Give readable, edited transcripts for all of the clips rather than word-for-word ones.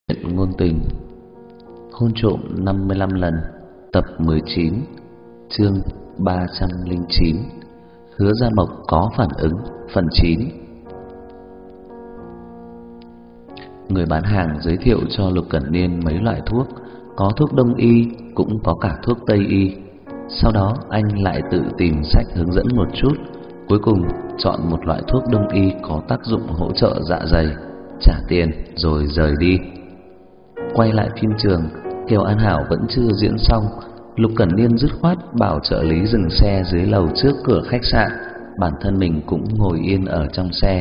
Chuyện ngôn tình hôn trộm 55 lần, tập 19, chương 309. Hứa Gia Mộc có phản ứng, phần 9. Người bán hàng giới thiệu cho Lục Cẩn Niên mấy loại thuốc, có thuốc đông y, cũng có cả thuốc tây y. Sau đó anh lại tự tìm sách hướng dẫn một chút, cuối cùng chọn một loại thuốc đông y có tác dụng hỗ trợ dạ dày, trả tiền rồi rời đi. Quay lại phim trường, Kiều An Hảo vẫn chưa diễn xong. Lục Cẩn Niên dứt khoát bảo trợ lý dừng xe dưới lầu trước cửa khách sạn, bản thân mình cũng ngồi yên ở trong xe.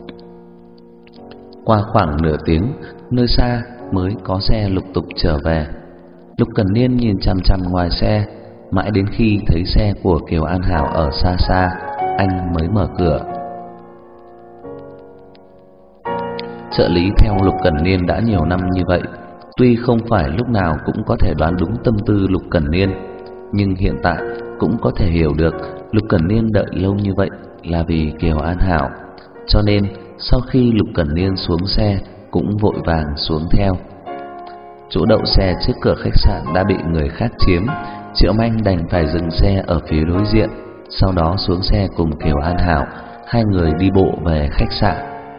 Qua khoảng nửa tiếng, nơi xa mới có xe lục tục trở về. Lục Cẩn Niên nhìn chằm chằm ngoài xe, mãi đến khi thấy xe của Kiều An Hảo ở xa xa, anh mới mở cửa. Trợ lý theo Lục Cẩn Niên đã nhiều năm như vậy, tuy không phải lúc nào cũng có thể đoán đúng tâm tư Lục Cẩn Niên, nhưng hiện tại cũng có thể hiểu được Lục Cẩn Niên đợi lâu như vậy là vì Kiều An Hảo. Cho nên sau khi Lục Cẩn Niên xuống xe cũng vội vàng xuống theo. Chỗ đậu xe trước cửa khách sạn đã bị người khác chiếm, Triệu Manh đành phải dừng xe ở phía đối diện, sau đó xuống xe cùng Kiều An Hảo, hai người đi bộ về khách sạn.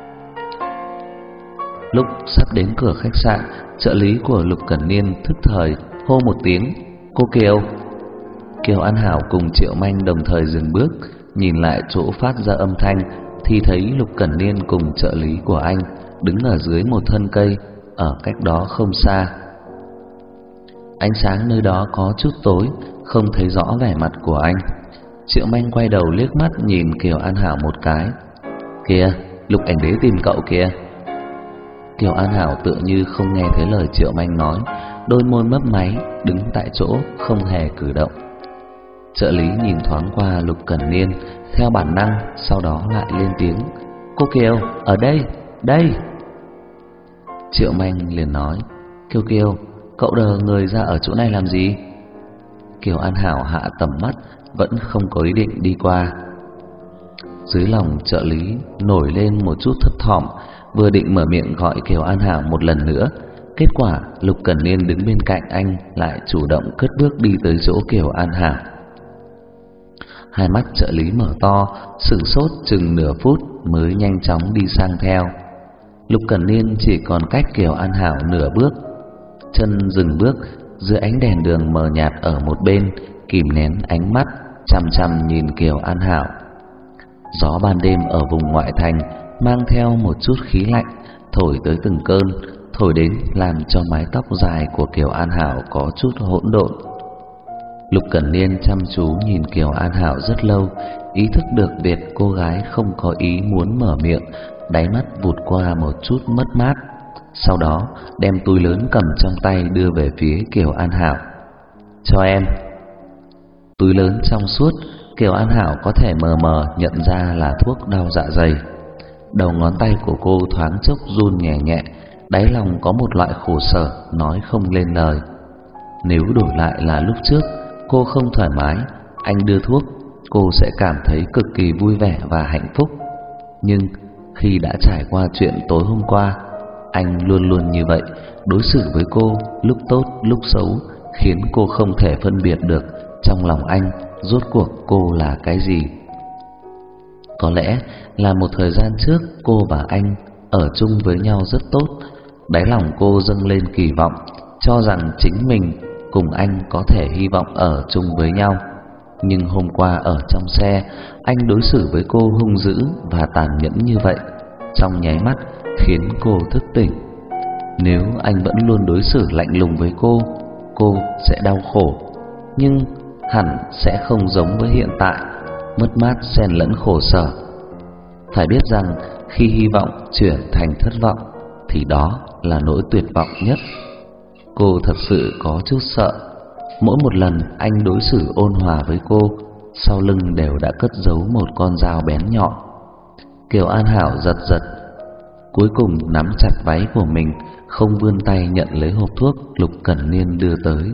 Lúc sắp đến cửa khách sạn, trợ lý của Lục Cẩn Niên thức thời hô một tiếng: "Cô Kiều!" Kiều An Hảo cùng Triệu Manh đồng thời dừng bước, nhìn lại chỗ phát ra âm thanh thì thấy Lục Cẩn Niên cùng trợ lý của anh đứng ở dưới một thân cây ở cách đó không xa. Ánh sáng nơi đó có chút tối, không thấy rõ vẻ mặt của anh. Triệu Manh quay đầu liếc mắt nhìn Kiều An Hảo một cái: "Kìa, Lục ảnh đế tìm cậu kìa." Kiều An Hảo tựa như không nghe thấy lời Triệu Manh nói, đôi môi mấp máy, đứng tại chỗ không hề cử động. Trợ lý nhìn thoáng qua Lục Cẩn Niên, theo bản năng sau đó lại lên tiếng: "Cô Kiều, ở đây, đây." Triệu Manh liền nói: "Kiều Kiều, cậu đờ người ra ở chỗ này làm gì?" Kiều An Hảo hạ tầm mắt, vẫn không có ý định đi qua. Dưới lòng trợ lý nổi lên một chút thấp thỏm, vừa định mở miệng gọi Kiều An Hảo một lần nữa, kết quả Lục Cẩn Niên đứng bên cạnh anh lại chủ động cất bước đi tới chỗ Kiều An Hảo. Hai mắt trợ lý mở to, sửng sốt chừng nửa phút mới nhanh chóng đi sang theo. Lục Cẩn Niên chỉ còn cách Kiều An Hảo nửa bước, chân dừng bước dưới ánh đèn đường mờ nhạt ở một bên, kìm nén ánh mắt chằm chằm nhìn Kiều An Hảo. Gió ban đêm ở vùng ngoại thành mang theo một chút khí lạnh, thổi tới từng cơn, thổi đến làm cho mái tóc dài của Kiều An Hảo có chút hỗn độn. Lục Cẩn Niên chăm chú nhìn Kiều An Hảo rất lâu, ý thức được việc cô gái không có ý muốn mở miệng, đáy mắt vụt qua một chút mất mát. Sau đó đem túi lớn cầm trong tay đưa về phía Kiều An Hảo: "Cho em." Túi lớn trong suốt, Kiều An Hảo có thể mờ mờ nhận ra là thuốc đau dạ dày. Đầu ngón tay của cô thoáng chốc run nhẹ nhẹ, đáy lòng có một loại khổ sở nói không lên lời. Nếu đổi lại là lúc trước, cô không thoải mái, anh đưa thuốc, cô sẽ cảm thấy cực kỳ vui vẻ và hạnh phúc. Nhưng khi đã trải qua chuyện tối hôm qua, anh luôn luôn như vậy, đối xử với cô lúc tốt lúc xấu, khiến cô không thể phân biệt được trong lòng anh rốt cuộc cô là cái gì. Có lẽ là một thời gian trước cô và anh ở chung với nhau rất tốt, đáy lòng cô dâng lên kỳ vọng, cho rằng chính mình cùng anh có thể hy vọng ở chung với nhau. Nhưng hôm qua ở trong xe, anh đối xử với cô hung dữ và tàn nhẫn như vậy, trong nháy mắt khiến cô thức tỉnh. Nếu anh vẫn luôn đối xử lạnh lùng với cô sẽ đau khổ, nhưng hẳn sẽ không giống với hiện tại, mất mát xen lẫn khổ sở. Phải biết rằng khi hy vọng chuyển thành thất vọng thì đó là nỗi tuyệt vọng nhất. Cô thật sự có chút sợ. Mỗi một lần anh đối xử ôn hòa với cô, sau lưng đều đã cất giấu một con dao bén nhọn. Kiều An Hảo giật giật, cuối cùng nắm chặt váy của mình, không vươn tay nhận lấy hộp thuốc Lục Cẩn Niên đưa tới.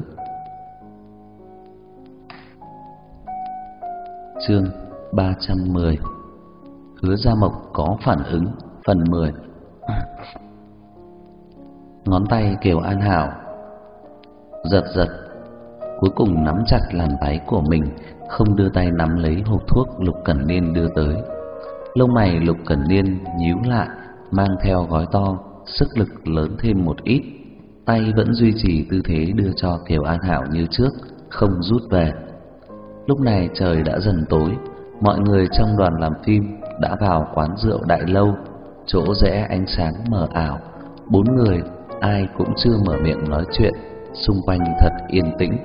Chương 310. Hứa Gia Mộc có phản ứng, phần 10. Ngón tay Kiều An Hảo giật giật, cuối cùng nắm chặt làn váy của mình, không đưa tay nắm lấy hộp thuốc Lục Cẩn Niên đưa tới. Lông mày Lục Cẩn Niên nhíu lại, mang theo gói to, sức lực lớn thêm một ít. Tay vẫn duy trì tư thế đưa cho Kiều An Hảo như trước, không rút về. Lúc này trời đã dần tối, mọi người trong đoàn làm phim đã vào quán rượu Đại Lâu. Chỗ rẽ ánh sáng mờ ảo, bốn người ai cũng chưa mở miệng nói chuyện, xung quanh thật yên tĩnh.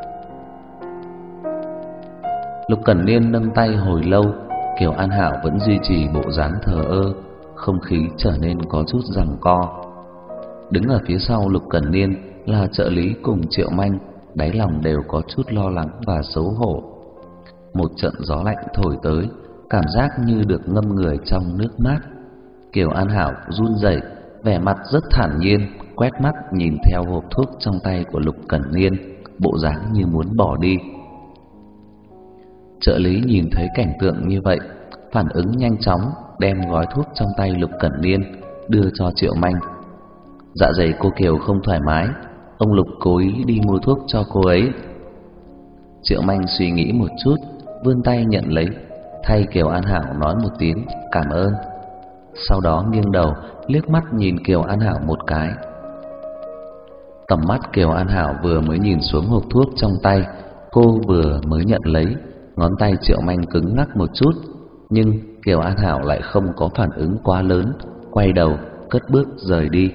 Lục Cẩn Niên nâng tay hồi lâu, Kiều An Hảo vẫn duy trì bộ dáng thờ ơ, không khí trở nên có chút giằng co. Đứng ở phía sau Lục Cẩn Niên là trợ lý cùng Triệu Manh, đáy lòng đều có chút lo lắng và xấu hổ. Một trận gió lạnh thổi tới, cảm giác như được ngâm người trong nước mát. Kiều An Hảo run rẩy, vẻ mặt rất thản nhiên, quét mắt nhìn theo hộp thuốc trong tay của Lục Cẩn Niên, bộ dáng như muốn bỏ đi. Trợ lý nhìn thấy cảnh tượng như vậy, phản ứng nhanh chóng, đem gói thuốc trong tay Lục Cẩn Niên đưa cho Triệu Manh. Dạ dày cô Kiều không thoải mái, ông Lục cố ý đi mua thuốc cho cô ấy. Triệu Manh suy nghĩ một chút, vươn tay nhận lấy, thay Kiều An Hảo nói một tiếng cảm ơn. Sau đó nghiêng đầu liếc mắt nhìn Kiều An Hảo một cái. Tầm mắt Kiều An Hảo vừa mới nhìn xuống hộp thuốc trong tay, cô vừa mới nhận lấy, ngón tay Triệu Manh cứng ngắc một chút, nhưng Kiều An Hảo lại không có phản ứng quá lớn, quay đầu cất bước rời đi.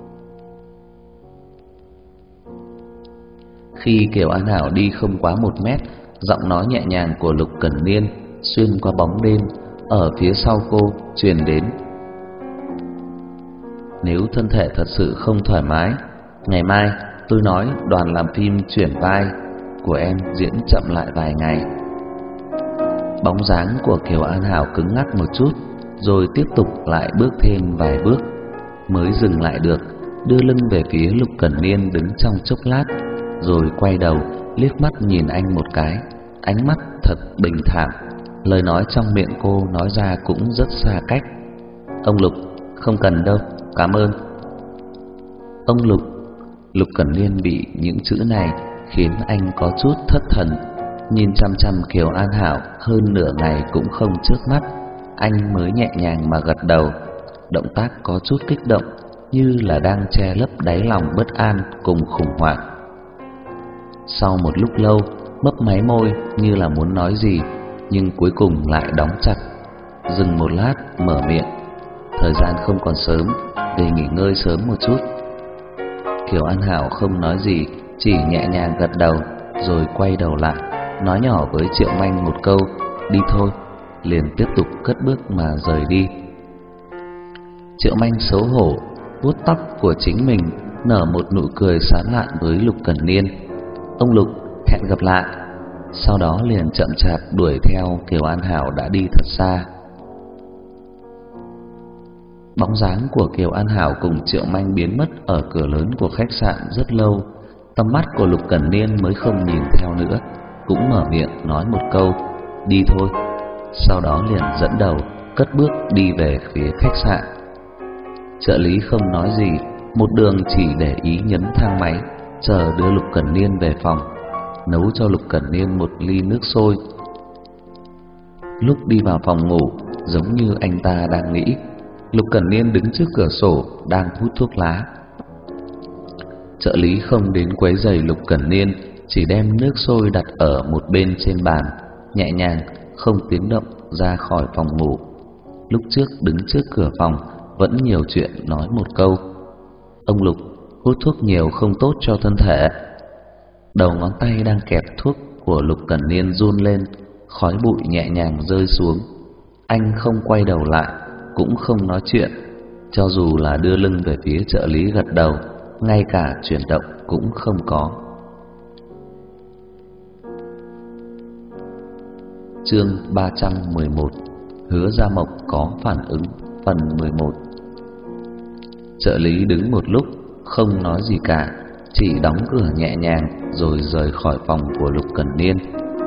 Khi Kiều An Hảo đi không quá 1 mét, giọng nói nhẹ nhàng của Lục Cẩn Niên xuyên qua bóng đêm ở phía sau cô truyền đến. Nếu thân thể thật sự không thoải mái, ngày mai tôi nói đoàn làm phim chuyển vai của em diễn chậm lại vài ngày. Bóng dáng của Kiều An Hảo cứng ngắc một chút, rồi tiếp tục lại bước thêm vài bước, mới dừng lại được, đưa lưng về phía Lục Cẩn Niên đứng trong chốc lát, rồi quay đầu liếc mắt nhìn anh một cái, ánh mắt thật bình thản. Lời nói trong miệng cô nói ra cũng rất xa cách. Ông Lục, không cần đâu, cảm ơn. Ông Lục. Lục Cẩn Niên bị những chữ này khiến anh có chút thất thần, nhìn chăm chăm Kiều An Hảo hơn nửa ngày cũng không chớp mắt, anh mới nhẹ nhàng mà gật đầu, động tác có chút kích động, như là đang che lấp đáy lòng bất an cùng khủng hoảng. Sau một lúc lâu, mấp máy môi như là muốn nói gì, nhưng cuối cùng lại đóng chặt. Dừng một lát mở miệng, thời gian không còn sớm, về nghỉ ngơi sớm một chút. Kiều An Hảo không nói gì, chỉ nhẹ nhàng gật đầu, rồi quay đầu lại, nói nhỏ với Triệu Manh một câu, đi thôi, liền tiếp tục cất bước mà rời đi. Triệu Manh xấu hổ, vuốt tóc của chính mình, nở một nụ cười sán lạn với Lục Cẩn Niên. Ông Lục, hẹn gặp lại. Sau đó liền chậm chạp đuổi theo Kiều An Hảo đã đi thật xa. Bóng dáng của Kiều An Hảo cùng Triệu Manh biến mất ở cửa lớn của khách sạn rất lâu. Tầm mắt của Lục Cẩn Niên mới không nhìn theo nữa, cũng mở miệng nói một câu, đi thôi. Sau đó liền dẫn đầu cất bước đi về phía khách sạn. Trợ lý không nói gì, một đường chỉ để ý nhấn thang máy, chờ đưa Lục Cẩn Niên về phòng, nấu cho Lục Cẩn Niên một ly nước sôi. Lúc đi vào phòng ngủ, giống như anh ta đang nghĩ, Lục Cẩn Niên đứng trước cửa sổ đang hút thuốc lá. Trợ lý không đến quấy rầy Lục Cẩn Niên, chỉ đem nước sôi đặt ở một bên trên bàn, nhẹ nhàng không tiếng động ra khỏi phòng ngủ. Lúc trước đứng trước cửa phòng vẫn nhiều chuyện nói một câu, ông Lục, hút thuốc nhiều không tốt cho thân thể. Đầu ngón tay đang kẹp thuốc của Lục Cẩn Niên run lên, khói bụi nhẹ nhàng rơi xuống. Anh không quay đầu lại, cũng không nói chuyện, cho dù là đưa lưng về phía trợ lý gật đầu, ngay cả chuyển động cũng không có. Chương 311, Hứa Gia Mộc có phản ứng, phần 11. Trợ lý đứng một lúc không nói gì cả, chỉ đóng cửa nhẹ nhàng rồi rời khỏi phòng của Lục Cẩn Niên.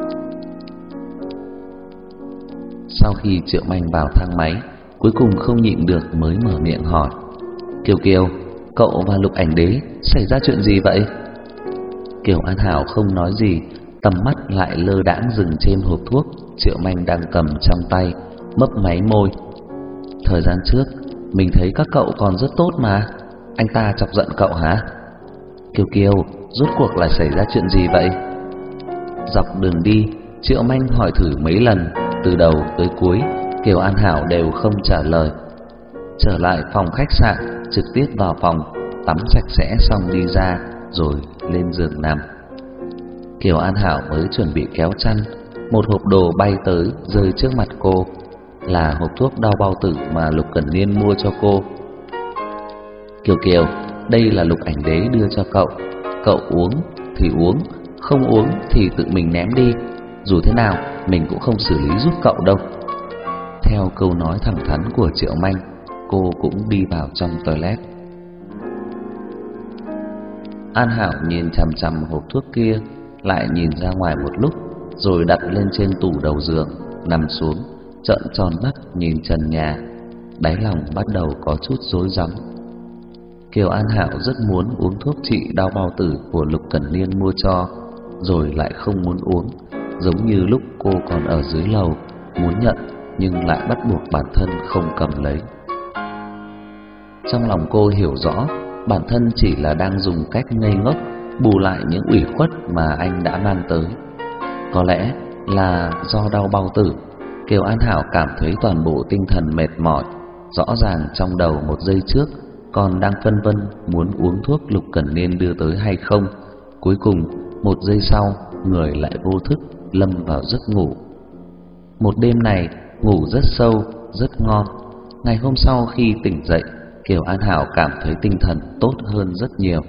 Sau khi Triệu Manh vào thang máy, cuối cùng không nhịn được mới mở miệng hỏi, Kiều Kiều, cậu và Lục Ảnh Đế xảy ra chuyện gì vậy? Kiều An Hảo không nói gì, tầm mắt lại lơ đãng dừng trên hộp thuốc Triệu Manh đang cầm trong tay, mấp máy môi. Thời gian trước mình thấy các cậu còn rất tốt mà, anh ta chọc giận cậu hả? Kiều Kiều, rốt cuộc là xảy ra chuyện gì vậy? Dọc đường đi, Triệu Manh hỏi thử mấy lần, từ đầu tới cuối Kiều An Hảo đều không trả lời. Trở lại phòng khách sạn, trực tiếp vào phòng, tắm sạch sẽ xong đi ra, rồi lên giường nằm. Kiều An Hảo mới chuẩn bị kéo chăn, một hộp đồ bay tới rơi trước mặt cô, là hộp thuốc đau bao tử mà Lục Cẩn Niên mua cho cô. Kiều Kiều, đây là Lục Ảnh Đế đưa cho cậu, cậu uống thì uống, không uống thì tự mình ném đi, dù thế nào mình cũng không xử lý giúp cậu đâu. Theo câu nói thẳng thắn của Triệu Manh, cô cũng đi vào trong toilet. An Hảo nhìn chằm chằm hộp thuốc kia, lại nhìn ra ngoài một lúc, rồi đặt lên trên tủ đầu giường, nằm xuống, trợn tròn mắt nhìn trần nhà, đáy lòng bắt đầu có chút rối rắm. Kiều An Hảo rất muốn uống thuốc trị đau bao tử của Lục Cẩn Niên mua cho, rồi lại không muốn uống, giống như lúc cô còn ở dưới lầu, muốn nhận nhưng lại bắt buộc bản thân không cầm lấy. Trong lòng cô hiểu rõ, bản thân chỉ là đang dùng cách ngây ngốc bù lại những ủy khuất mà anh đã mang tới. Có lẽ là do đau bao tử, Kiều An Hảo cảm thấy toàn bộ tinh thần mệt mỏi. Rõ ràng trong đầu một giây trước còn đang phân vân muốn uống thuốc Lục Cẩn Niên đưa tới hay không, cuối cùng một giây sau người lại vô thức lâm vào giấc ngủ. Một đêm này ngủ rất sâu, rất ngon. Ngày hôm sau khi tỉnh dậy, Kiều An Hảo cảm thấy tinh thần tốt hơn rất nhiều.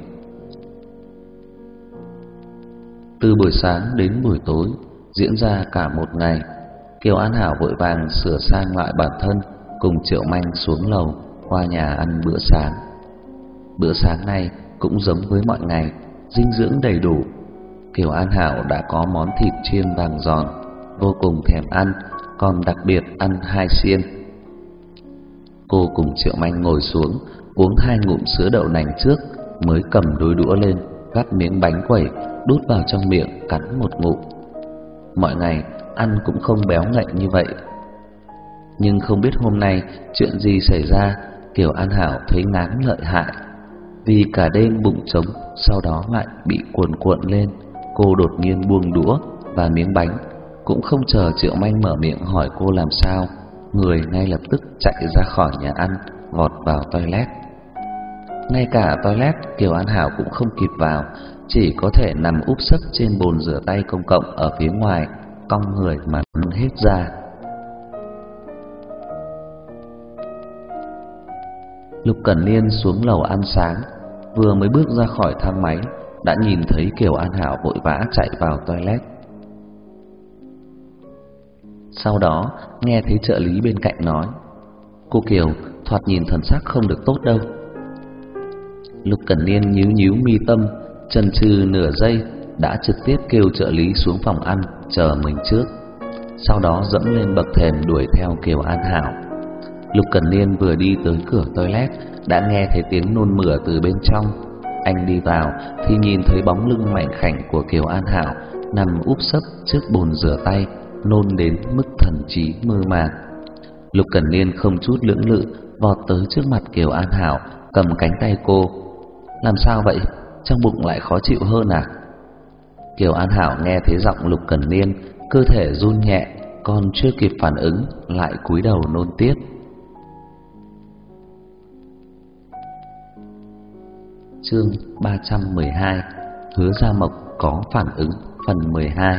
Từ buổi sáng đến buổi tối, diễn ra cả một ngày. Kiều An Hảo vội vàng sửa sang lại bản thân, cùng Triệu Manh xuống lầu qua nhà ăn bữa sáng. Bữa sáng này cũng giống với mọi ngày, dinh dưỡng đầy đủ. Kiều An Hảo đã có món thịt chiên vàng giòn, vô cùng thèm ăn, còn đặc biệt ăn 2 xiên. Cô cùng Triệu Manh ngồi xuống, uống 2 ngụm sữa đậu nành trước, mới cầm đôi đũa lên, gắp miếng bánh quẩy, đút vào trong miệng, cắn một ngụm. Mọi ngày ăn cũng không béo ngậy như vậy. Nhưng không biết hôm nay chuyện gì xảy ra, Kiều An Hảo thấy ngán lợi hại. Vì cả đêm bụng trống, sau đó lại bị cuồn cuộn lên, cô đột nhiên buông đũa và miếng bánh, cũng không chờ Triệu Manh mở miệng hỏi cô làm sao, người ngay lập tức chạy ra khỏi nhà ăn, vọt vào toilet. Ngay cả toilet Kiều An Hảo cũng không kịp vào, chỉ có thể nằm úp sấp trên bồn rửa tay công cộng ở phía ngoài, cong người mà nôn hết ra. Lục Cẩn Niên xuống lầu ăn sáng, vừa mới bước ra khỏi thang máy đã nhìn thấy Kiều An Hảo vội vã chạy vào toilet. Sau đó nghe thấy trợ lý bên cạnh nói: "Cô Kiều, thoạt nhìn thần sắc không được tốt đâu." Lục Cẩn Niên nhíu nhíu mi tâm, chần chừ nửa giây đã trực tiếp kêu trợ lý xuống phòng ăn chờ mình trước, sau đó dẫm lên bậc thềm đuổi theo Kiều An Hảo. Lục Cẩn Niên vừa đi tới cửa toilet đã nghe thấy tiếng nôn mửa từ bên trong. Anh đi vào thì nhìn thấy bóng lưng mảnh khảnh của Kiều An Hảo nằm úp sấp trước bồn rửa tay, nôn đến mức thần trí mơ màng. Lục Cẩn Niên không chút lưỡng lự vọt tới trước mặt Kiều An Hảo, cầm cánh tay cô. "Làm sao vậy? Trong bụng lại khó chịu hơn à?" Kiều An Hảo nghe thấy giọng Lục Cẩn Niên, cơ thể run nhẹ, còn chưa kịp phản ứng lại cúi đầu nôn tiếp. Chương 312: Hứa Gia Mộc có phản ứng, phần 12.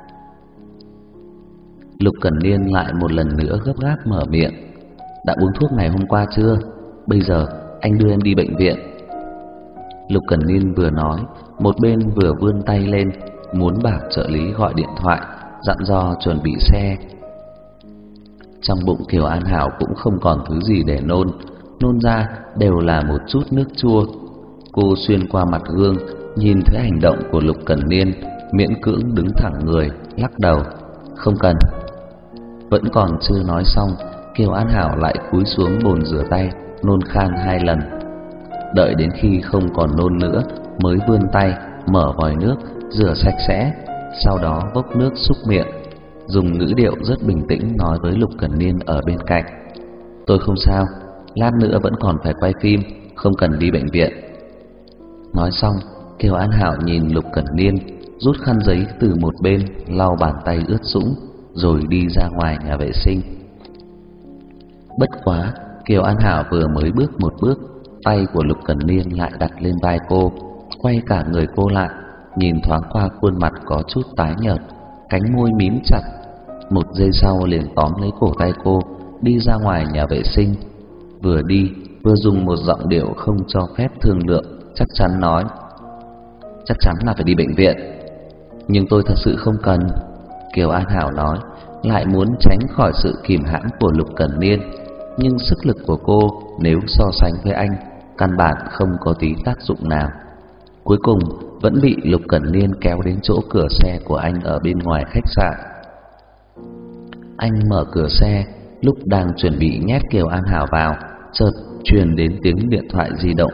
Lục Cẩn Niên lại một lần nữa gấp gáp mở miệng: "Đã uống thuốc ngày hôm qua chưa? Bây giờ anh đưa em đi bệnh viện." Lục Cẩn Niên vừa nói, một bên vừa vươn tay lên, muốn bảo trợ lý gọi điện thoại, dặn dò chuẩn bị xe. Trong bụng Kiều An Hảo cũng không còn thứ gì để nôn ra đều là một chút nước chua. Cô xuyên qua mặt gương, nhìn thấy hành động của Lục Cẩn Niên, miễn cưỡng đứng thẳng người, lắc đầu: "Không cần." Vẫn còn chưa nói xong, Kiều An Hảo lại cúi xuống bồn rửa tay, nôn khan 2 lần. đợi đến khi không còn nôn nữa mới vươn tay mở vòi nước rửa sạch sẽ, sau đó vốc nước súc miệng, dùng ngữ điệu rất bình tĩnh nói với Lục Cẩn Niên ở bên cạnh: "Tôi không sao, lát nữa vẫn còn phải quay phim, không cần đi bệnh viện." Nói xong, Kiều An Hảo nhìn Lục Cẩn Niên rút khăn giấy từ một bên lau bàn tay ướt sũng, rồi đi ra ngoài nhà vệ sinh. Bất quá, Kiều An Hảo vừa mới bước một bước, tay của Lục Cẩn Niên lại đặt lên vai cô, quay cả người cô lại, nhìn thoáng qua khuôn mặt có chút tái nhợt, cánh môi mím chặt. Một giây sau liền tóm lấy cổ tay cô, đi ra ngoài nhà vệ sinh. Vừa đi, vừa dùng một giọng điệu không cho phép thương lượng, chắc chắn nói: "Chắc chắn là phải đi bệnh viện." "Nhưng tôi thật sự không cần." Kiều An Hảo nói, lại muốn tránh khỏi sự kìm hãm của Lục Cẩn Niên, nhưng sức lực của cô nếu so sánh với anh, căn bản không có tí tác dụng nào. Cuối cùng vẫn bị Lục Cẩn Niên kéo đến chỗ cửa xe của anh ở bên ngoài khách sạn. Anh mở cửa xe, lúc đang chuẩn bị nhét Kiều An Hảo vào, chợt truyền đến tiếng điện thoại di động.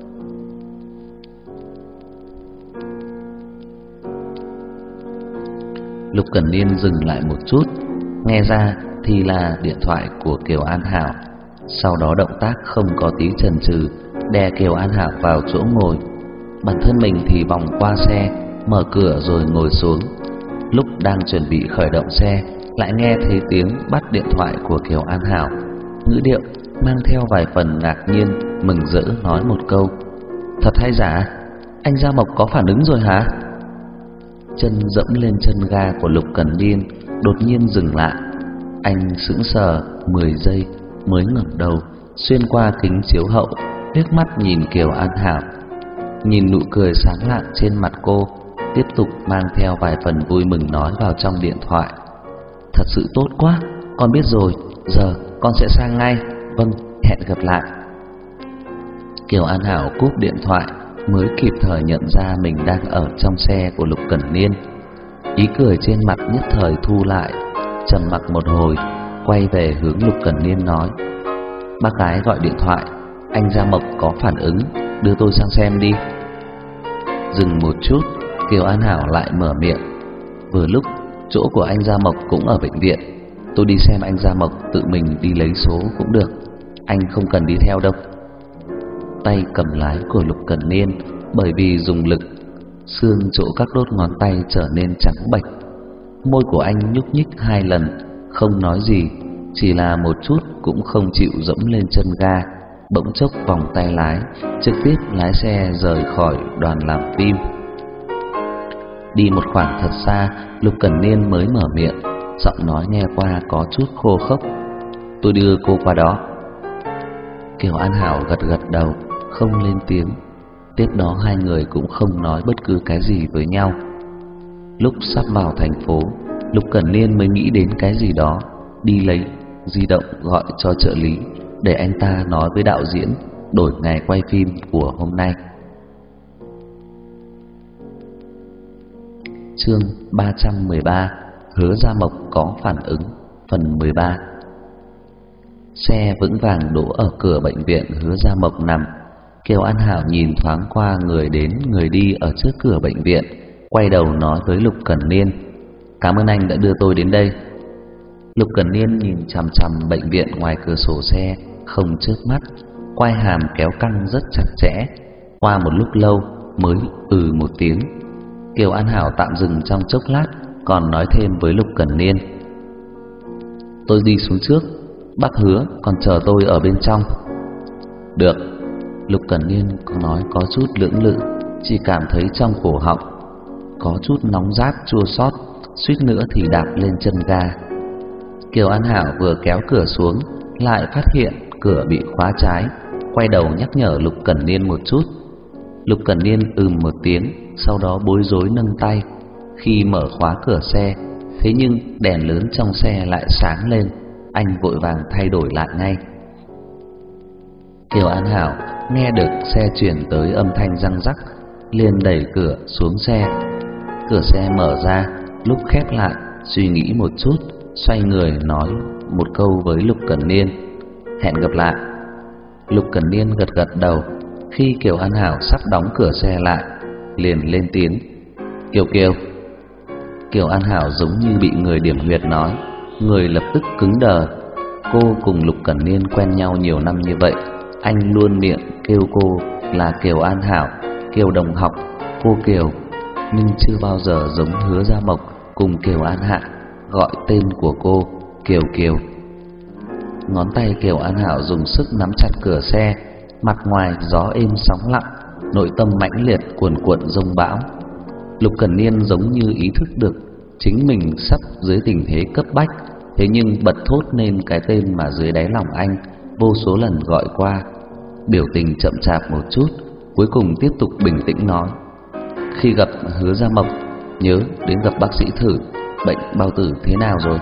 Lục Cẩn Niên dừng lại một chút, nghe ra thì là điện thoại của Kiều An Hảo. Sau đó động tác không có tí chần chừ, đè Kiều An Hảo vào chỗ ngồi. Bản thân mình thì vòng qua xe, mở cửa rồi ngồi xuống. Lúc đang chuẩn bị khởi động xe, lại nghe thấy tiếng bắt điện thoại của Kiều An Hảo. Ngữ điệu mang theo vài phần ngạc nhiên, mừng rỡ nói một câu: "Thật hay giả? Anh Gia Mộc có phản ứng rồi hả?" Chân dẫm lên chân ga của Lục Cẩn Niên đột nhiên dừng lại. Anh sững sờ 10 giây mới ngẩng đầu, xuyên qua kính chiếu hậu, liếc mắt nhìn Kiều An Hảo. Nhìn nụ cười sáng lạng trên mặt cô, tiếp tục mang theo vài phần vui mừng nói vào trong điện thoại: "Thật sự tốt quá, con biết rồi, giờ con sẽ sang ngay. Vâng, hẹn gặp lại." Kiều An Hảo cúp điện thoại, mới kịp thời nhận ra mình đang ở trong xe của Lục Cẩn Niên. Ý cười trên mặt nhất thời thu lại, trầm mặc một hồi, quay về hướng Lục Cẩn Niên nói: "Bác gái gọi điện thoại, anh Gia Mộc có phản ứng, đưa tôi sang xem đi." Dừng một chút, Kiều An Hảo lại mở miệng: "Vừa lúc chỗ của anh Gia Mộc cũng ở bệnh viện, tôi đi xem anh Gia Mộc tự mình đi lấy số cũng được, anh không cần đi theo đâu." Tay cầm lái của Lục Cẩn Niên bởi vì dùng lực, xương chỗ các đốt ngón tay trở nên trắng bệch. Môi của anh nhúc nhích 2 lần, không nói gì, chỉ là một chút cũng không chịu dẫm lên chân ga. Bỗng chốc vòng tay lái, trực tiếp lái xe rời khỏi đoàn làm phim. Đi một khoảng thật xa, Lục Cẩn Niên mới mở miệng, giọng nói nghe qua có chút khô khốc: "Tôi đưa cô qua đó." Kiều An Hảo gật gật đầu, không lên tiếng. Tiếp đó hai người cũng không nói bất cứ cái gì với nhau. Lúc sắp vào thành phố, Lục Cẩn Niên mới nghĩ đến cái gì đó, đi lấy di động gọi cho trợ lý để anh ta nói với đạo diễn đổi ngày quay phim của hôm nay. Chương 313: Hứa Gia Mộc có phản ứng, phần 13. Xe vững vàng đỗ ở cửa bệnh viện Hứa Gia Mộc nằm. Kiều An Hảo nhìn thoáng qua người đến người đi ở trước cửa bệnh viện, quay đầu nói với Lục Cẩn Niên: "Cảm ơn anh đã đưa tôi đến đây." Lục Cẩn Niên nhìn chằm chằm bệnh viện ngoài cửa sổ xe, không chớp mắt, quai hàm kéo căng rất chặt chẽ. Qua một lúc lâu mới một tiếng. Kiều An Hảo tạm dừng trong chốc lát, còn nói thêm với Lục Cẩn Niên: "Tôi đi xuống trước, bác Hứa còn chờ tôi ở bên trong." "Được." Lục Cẩn Niên nói có chút lưỡng lự, chỉ cảm thấy trong cổ họng có chút nóng rát chua xót, suýt nữa thì đạp lên chân ga. Kiều An Hảo vừa kéo cửa xuống, lại phát hiện cửa bị khóa trái, quay đầu nhắc nhở Lục Cẩn Niên một chút. Lục Cẩn Niên một tiếng, sau đó bối rối nâng tay. Khi mở khóa cửa xe, thế nhưng đèn lớn trong xe lại sáng lên, anh vội vàng thay đổi lại ngay. Kiều An Hảo nghe được xe chuyển tới âm thanh răng rắc, liền đẩy cửa xuống xe. Cửa xe mở ra, lúc khép lại, suy nghĩ một chút, xoay người nói một câu với Lục Cẩn Niên: "Hẹn gặp lại." Lục Cẩn Niên gật gật đầu, Khi Kiều An Hảo sắp đóng cửa xe lại, liền lên tiếng: "Kiều Kiều." Kiều An Hảo giống như bị người điểm huyệt nói, người lập tức cứng đờ. Cô cùng Lục Cẩn Niên quen nhau nhiều năm như vậy, anh luôn miệng kêu cô là Kiều An Hảo, Kiều đồng học, cô Kiều, nhưng chưa bao giờ giống Hứa Gia Mộc cùng Kiều An Hạ gọi tên của cô Kiều Kiều. Ngón tay Kiều An Hảo dùng sức nắm chặt cửa xe, mặt ngoài gió êm sóng lặng, nội tâm mãnh liệt cuồn cuộn dông bão. Lục Cẩn Niên giống như ý thức được chính mình sắp dưới tình thế cấp bách, thế nhưng bật thốt nên cái tên mà dưới đáy lòng anh vô số lần gọi qua. Biểu tình chậm chạp một chút, cuối cùng tiếp tục bình tĩnh nói: "Khi gặp Hứa Gia Mộc, nhớ đến gặp bác sĩ thử, bệnh bao tử thế nào rồi?"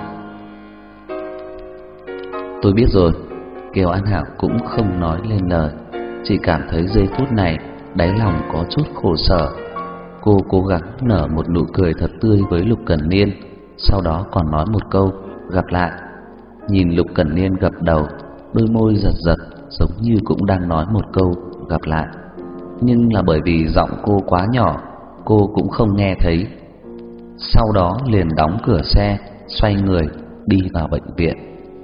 "Tôi biết rồi." Kiều An Hảo cũng không nói lên lời, chỉ cảm thấy giây phút này đáy lòng có chút khổ sở. Cô cố gắng nở một nụ cười thật tươi với Lục Cẩn Niên, sau đó còn nói một câu gặp lại. Nhìn Lục Cẩn Niên gật đầu, đôi môi giật giật giống như cũng đang nói một câu gặp lại, nhưng là bởi vì giọng cô quá nhỏ, cô cũng không nghe thấy. Sau đó liền đóng cửa xe, xoay người đi vào bệnh viện.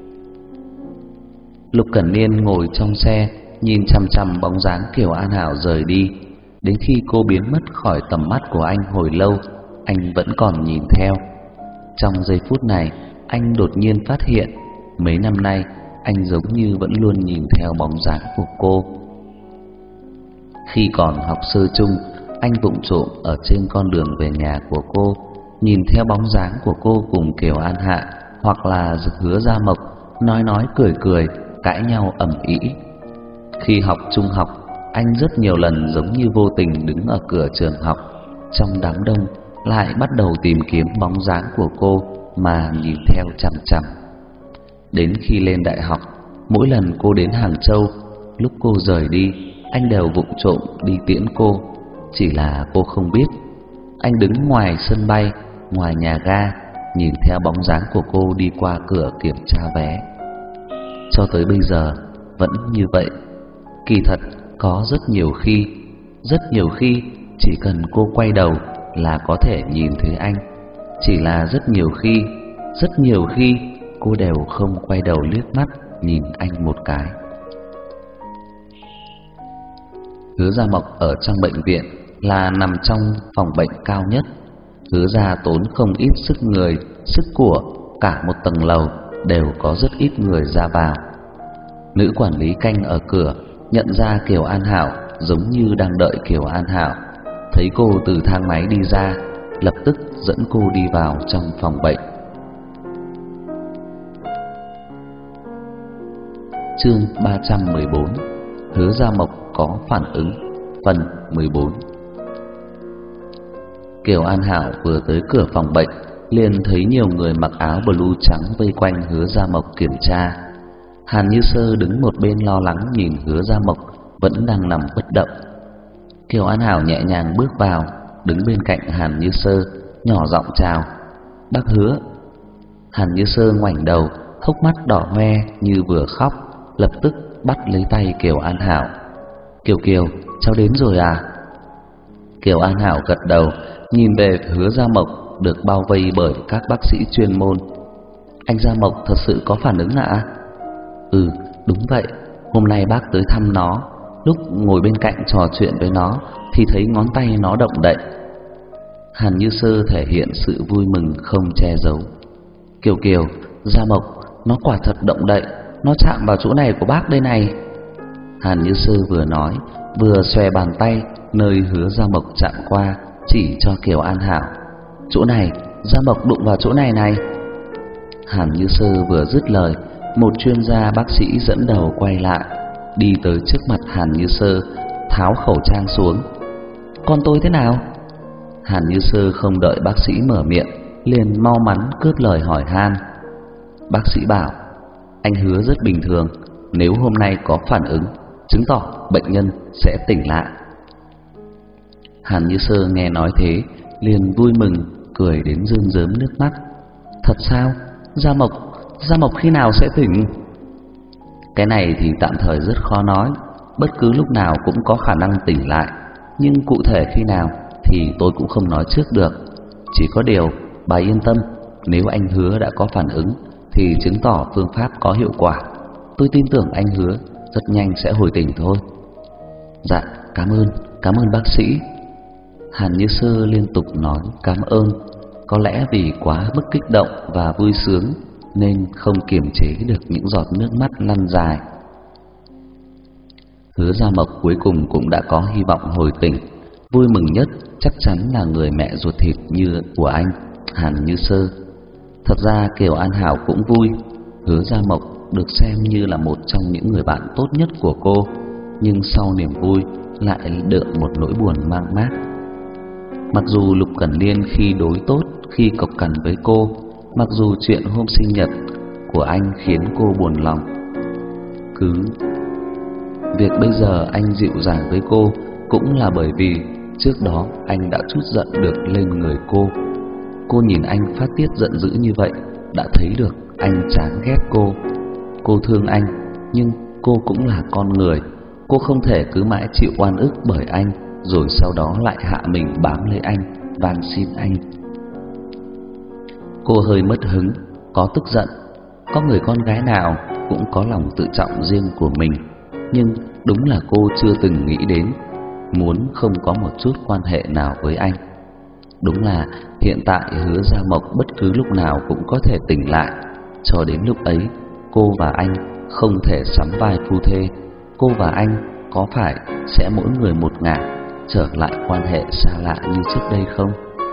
Lục Cẩn Niên ngồi trong xe, nhìn chằm chằm bóng dáng Kiều An Hảo rời đi. Đến khi cô biến mất khỏi tầm mắt của anh hồi lâu, anh vẫn còn nhìn theo. Trong giây phút này, anh đột nhiên phát hiện mấy năm nay anh giống như vẫn luôn nhìn theo bóng dáng của cô. Khi còn học sơ chung, anh vụng trộm ở trên con đường về nhà của cô, nhìn theo bóng dáng của cô cùng Kiều An Hạ hoặc là Hứa Gia Mộc nói cười cười, cãi nhau ầm ĩ. Khi học trung học, anh rất nhiều lần giống như vô tình đứng ở cửa trường học, trong đám đông lại bắt đầu tìm kiếm bóng dáng của cô mà nhìn theo chằm chằm. Đến khi lên đại học, mỗi lần cô đến Hàng Châu, lúc cô rời đi, anh đều vụng trộm đi tiễn cô. Chỉ là cô không biết, anh đứng ngoài sân bay, ngoài nhà ga, nhìn theo bóng dáng của cô đi qua cửa kiểm tra vé. Cho tới bây giờ vẫn như vậy. Kỳ thật có rất nhiều khi chỉ cần cô quay đầu là có thể nhìn thấy anh. Chỉ là rất nhiều khi cô đều không quay đầu liếc mắt nhìn anh một cái. Hứa Gia Mộc ở trong bệnh viện là nằm trong phòng bệnh cao nhất. Hứa gia tốn không ít sức người, sức của, cả một tầng lầu đều có rất ít người ra vào. Nữ quản lý canh ở cửa nhận ra Kiều An Hảo giống như đang đợi Kiều An Hảo, thấy cô từ thang máy đi ra, lập tức dẫn cô đi vào trong phòng bệnh. Chương 314: Hứa Gia Mộc có phản ứng, phần 14. Kiều An Hảo vừa tới cửa phòng bệnh, liền thấy nhiều người mặc áo blue trắng vây quanh Hứa Gia Mộc kiểm tra. Hàn Như Sơ đứng một bên lo lắng nhìn Hứa Gia Mộc vẫn đang nằm bất động. Kiều An Hảo nhẹ nhàng bước vào, đứng bên cạnh Hàn Như Sơ, nhỏ giọng chào: "Bác Hứa." Hàn Như Sơ ngoảnh đầu, hốc mắt đỏ hoe như vừa khóc, lập tức bắt lấy tay Kiều An Hảo. "Kiều Kiều, cháu đến rồi à?" Kiều An Hảo gật đầu, nhìn về Hứa Gia Mộc được bao vây bởi các bác sĩ chuyên môn. "Anh Gia Mộc thật sự có phản ứng ạ?" "Ừ, đúng vậy. Hôm nay bác tới thăm nó, lúc ngồi bên cạnh trò chuyện với nó thì thấy ngón tay nó động đậy." Hàn Như Sơ thể hiện sự vui mừng không che giấu. "Kiều Kiều, Gia Mộc, nó quả thật động đậy, nó chạm vào chỗ này của bác đây này." Hàn Như Sơ vừa nói, vừa xòe bàn tay nơi Hứa Gia Mộc chạm qua, chỉ cho Kiều An Hảo: "Chỗ này, Gia Mộc đụng vào chỗ này này." Hàn Như Sơ vừa dứt lời, một chuyên gia bác sĩ dẫn đầu quay lại, đi tới trước mặt Hàn Như Sơ, tháo khẩu trang xuống. "Con tôi thế nào?" Hàn Như Sơ không đợi bác sĩ mở miệng, liền mau mắn cướp lời hỏi han. Bác sĩ bảo: "Anh Hứa rất bình thường, nếu hôm nay có phản ứng, chứng tỏ bệnh nhân sẽ tỉnh lại." Hàn Như Sơ nghe nói thế, liền vui mừng, cười đến rơm rớm nước mắt. "Thật sao? Gia Mộc khi nào sẽ tỉnh?" "Cái này thì tạm thời rất khó nói, bất cứ lúc nào cũng có khả năng tỉnh lại, nhưng cụ thể khi nào thì tôi cũng không nói trước được. Chỉ có điều, bà yên tâm, nếu anh Hứa đã có phản ứng thì chứng tỏ phương pháp có hiệu quả. Tôi tin tưởng anh Hứa rất nhanh sẽ hồi tỉnh thôi. Dạ, cảm ơn bác sĩ. Hàn Như Sơ liên tục nói cảm ơn. Có lẽ vì quá mức kích động và vui sướng nên không kiềm chế được những giọt nước mắt lăn dài. Hứa Gia Mộc cuối cùng cũng đã có hy vọng hồi tỉnh. Vui mừng nhất chắc chắn là người mẹ ruột thịt như của anh, Hàn Như Sơ. Thật ra Kiều An Hảo cũng vui. Hứa Gia Mộc được xem như là một trong những người bạn tốt nhất của cô, nhưng sau niềm vui lại đượm một nỗi buồn mang mát. Mặc dù Lục Cẩn Niên khi đối tốt, khi cộc cằn với cô, mặc dù chuyện hôm sinh nhật của anh khiến cô buồn lòng, việc bây giờ anh dịu dàng với cô cũng là bởi vì trước đó anh đã trút giận được lên người cô. Cô nhìn anh phát tiết giận dữ như vậy, đã thấy được anh chán ghét cô. Cô thương anh, nhưng cô cũng là con người. Cô không thể cứ mãi chịu oan ức bởi anh, rồi sau đó lại hạ mình bám lấy anh, van xin anh. Cô hơi mất hứng, có tức giận. Có người con gái nào cũng có lòng tự trọng riêng của mình, nhưng đúng là cô chưa từng nghĩ đến muốn không có một chút quan hệ nào với anh. Đúng là hiện tại Hứa Gia Mộc bất cứ lúc nào cũng có thể tỉnh lại. Cho đến lúc ấy, cô và anh không thể sắm vai phu thê. Cô và anh có phải sẽ mỗi người một ngả, trở lại quan hệ xa lạ như trước đây không?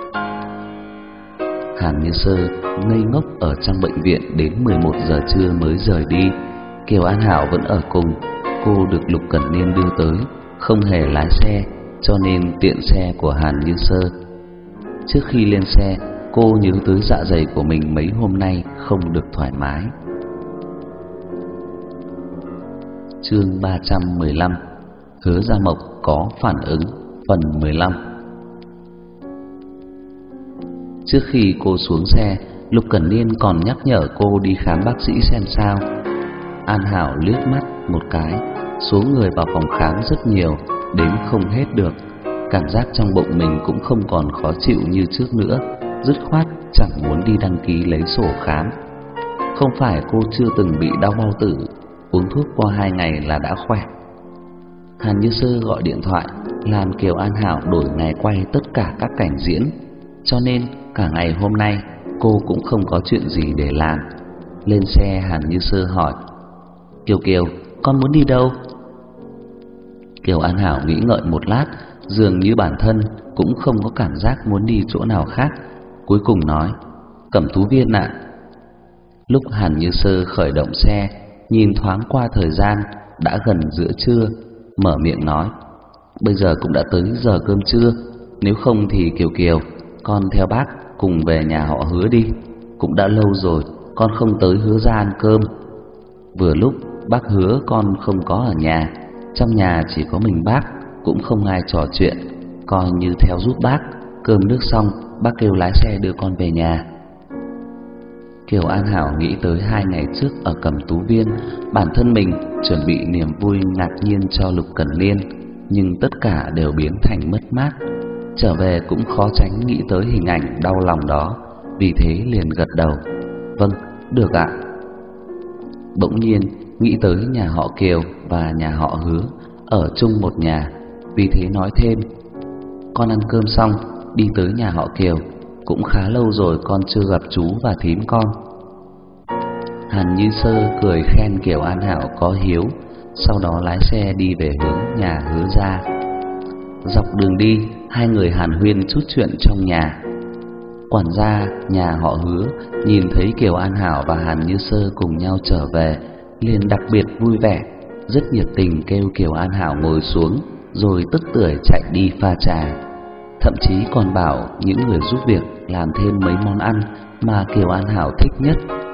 Hàn Như Sơ ngây ngốc ở trong bệnh viện đến 11 giờ trưa mới rời đi. Kiều An Hảo vẫn ở cùng. Cô được Lục Cẩn Niên đưa tới, không hề lái xe, cho nên tiện xe của Hàn Như Sơ. Trước khi lên xe, cô nhớ tới dạ dày của mình mấy hôm nay không được thoải mái. Chương 315. Hứa Gia Mộc có phản ứng, phần 15. Trước khi cô xuống xe, Lục Cẩn Niên còn nhắc nhở cô đi khám bác sĩ xem sao. An Hảo liếc mắt một cái, số người vào phòng khám rất nhiều, đến không hết được. Cảm giác trong bụng mình cũng không còn khó chịu như trước nữa, dứt khoát chẳng muốn đi đăng ký lấy sổ khám. Không phải cô chưa từng bị đau bao tử, uống thuốc qua 2 ngày là đã khỏe. Hàn Như Sơ gọi điện thoại làm Kiều An Hảo đổi ngày quay tất cả các cảnh diễn, cho nên cả ngày hôm nay cô cũng không có chuyện gì để làm. Lên xe, Hàn Như Sơ hỏi: Kiều, con muốn đi đâu? Kiều An Hảo nghĩ ngợi một lát, dường như bản thân cũng không có cảm giác muốn đi chỗ nào khác, cuối cùng nói: Cẩm Tú Viên ạ. Lúc Hàn Như Sơ khởi động xe, nhìn thoáng qua thời gian, đã gần giữa trưa, mở miệng nói: Bây giờ cũng đã tới giờ cơm trưa, nếu không thì Kiều, con theo bác cùng về nhà họ Hứa đi. Cũng đã lâu rồi con không tới Hứa gia ăn cơm. Vừa lúc bác Hứa con không có ở nhà, trong nhà chỉ có mình bác, cũng không ai trò chuyện, coi như theo giúp bác. Cơm nước xong, bác kêu lái xe đưa con về nhà. Kiều An Hảo nghĩ tới 2 ngày trước ở Cẩm Tú Viên, bản thân mình chuẩn bị niềm vui ngạc nhiên cho Lục Cẩn Niên, nhưng tất cả đều biến thành mất mát. Trở về cũng khó tránh nghĩ tới hình ảnh đau lòng đó, vì thế liền gật đầu: Vâng, được ạ. Bỗng nhiên nghĩ tới nhà họ Kiều và nhà họ Hứa ở chung một nhà, vì thế nói thêm: Con ăn cơm xong đi tới nhà họ Kiều, cũng khá lâu rồi con chưa gặp chú và thím con. Hàn Như Sơ cười khen Kiều An Hảo có hiếu, sau đó lái xe đi về hướng nhà Hứa gia. Dọc đường đi, hai người hàn huyên chút chuyện trong nhà. Quản gia nhà họ Hứa nhìn thấy Kiều An Hảo và Hàn Như Sơ cùng nhau trở về, liền đặc biệt vui vẻ, rất nhiệt tình kêu Kiều An Hảo ngồi xuống, rồi tức tưởi chạy đi pha trà. Thậm chí còn bảo những người giúp việc làm thêm mấy món ăn mà Kiều An Hảo thích nhất.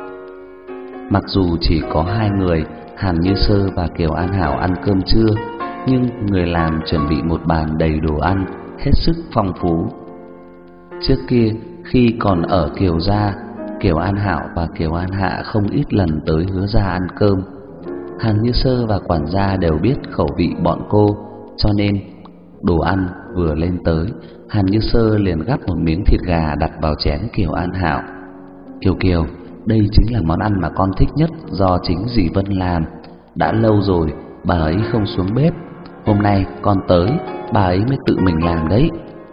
Mặc dù chỉ có 2 người, Hàn Như Sơ và Kiều An Hảo ăn cơm trưa, nhưng người làm chuẩn bị một bàn đầy đồ ăn, hết sức phong phú. Trước kia, khi còn ở Kiều gia, Kiều An Hảo và Kiều An Hạ không ít lần tới Hứa gia ăn cơm. Hàn Như Sơ và quản gia đều biết khẩu vị bọn cô, cho nên đồ ăn vừa lên tới, Hàn Như Sơ liền gắp một miếng thịt gà đặt vào chén Kiều An Hảo. Kiều Kiều, đây chính là món ăn mà con thích nhất do chính dì Vân làm. Đã lâu rồi bà ấy không xuống bếp, hôm nay con tới, bà ấy mới tự mình làm đấy.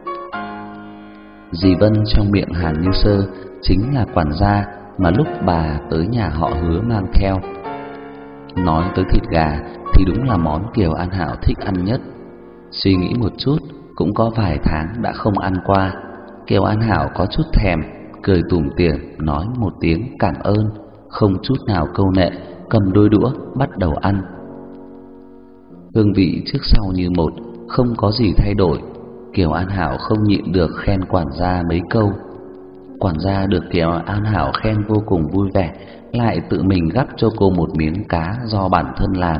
Dì Vân trong miệng Hàn Như Sơ chính là quản gia mà lúc bà tới nhà họ Hứa mang theo. Nói tới thịt gà thì đúng là món Kiều An Hảo thích ăn nhất. Suy nghĩ một chút, cũng có vài tháng đã không ăn qua. Kiều An Hảo có chút thèm, cười tủm tỉm nói một tiếng cảm ơn, không chút nào câu nệ, cầm đôi đũa bắt đầu ăn. Hương vị trước sau như một, không có gì thay đổi. Kiều An Hảo không nhịn được khen quản gia mấy câu. Quản gia được Kiều An Hảo khen vô cùng vui vẻ, lại tự mình gắp cho cô một miếng cá do bản thân làm.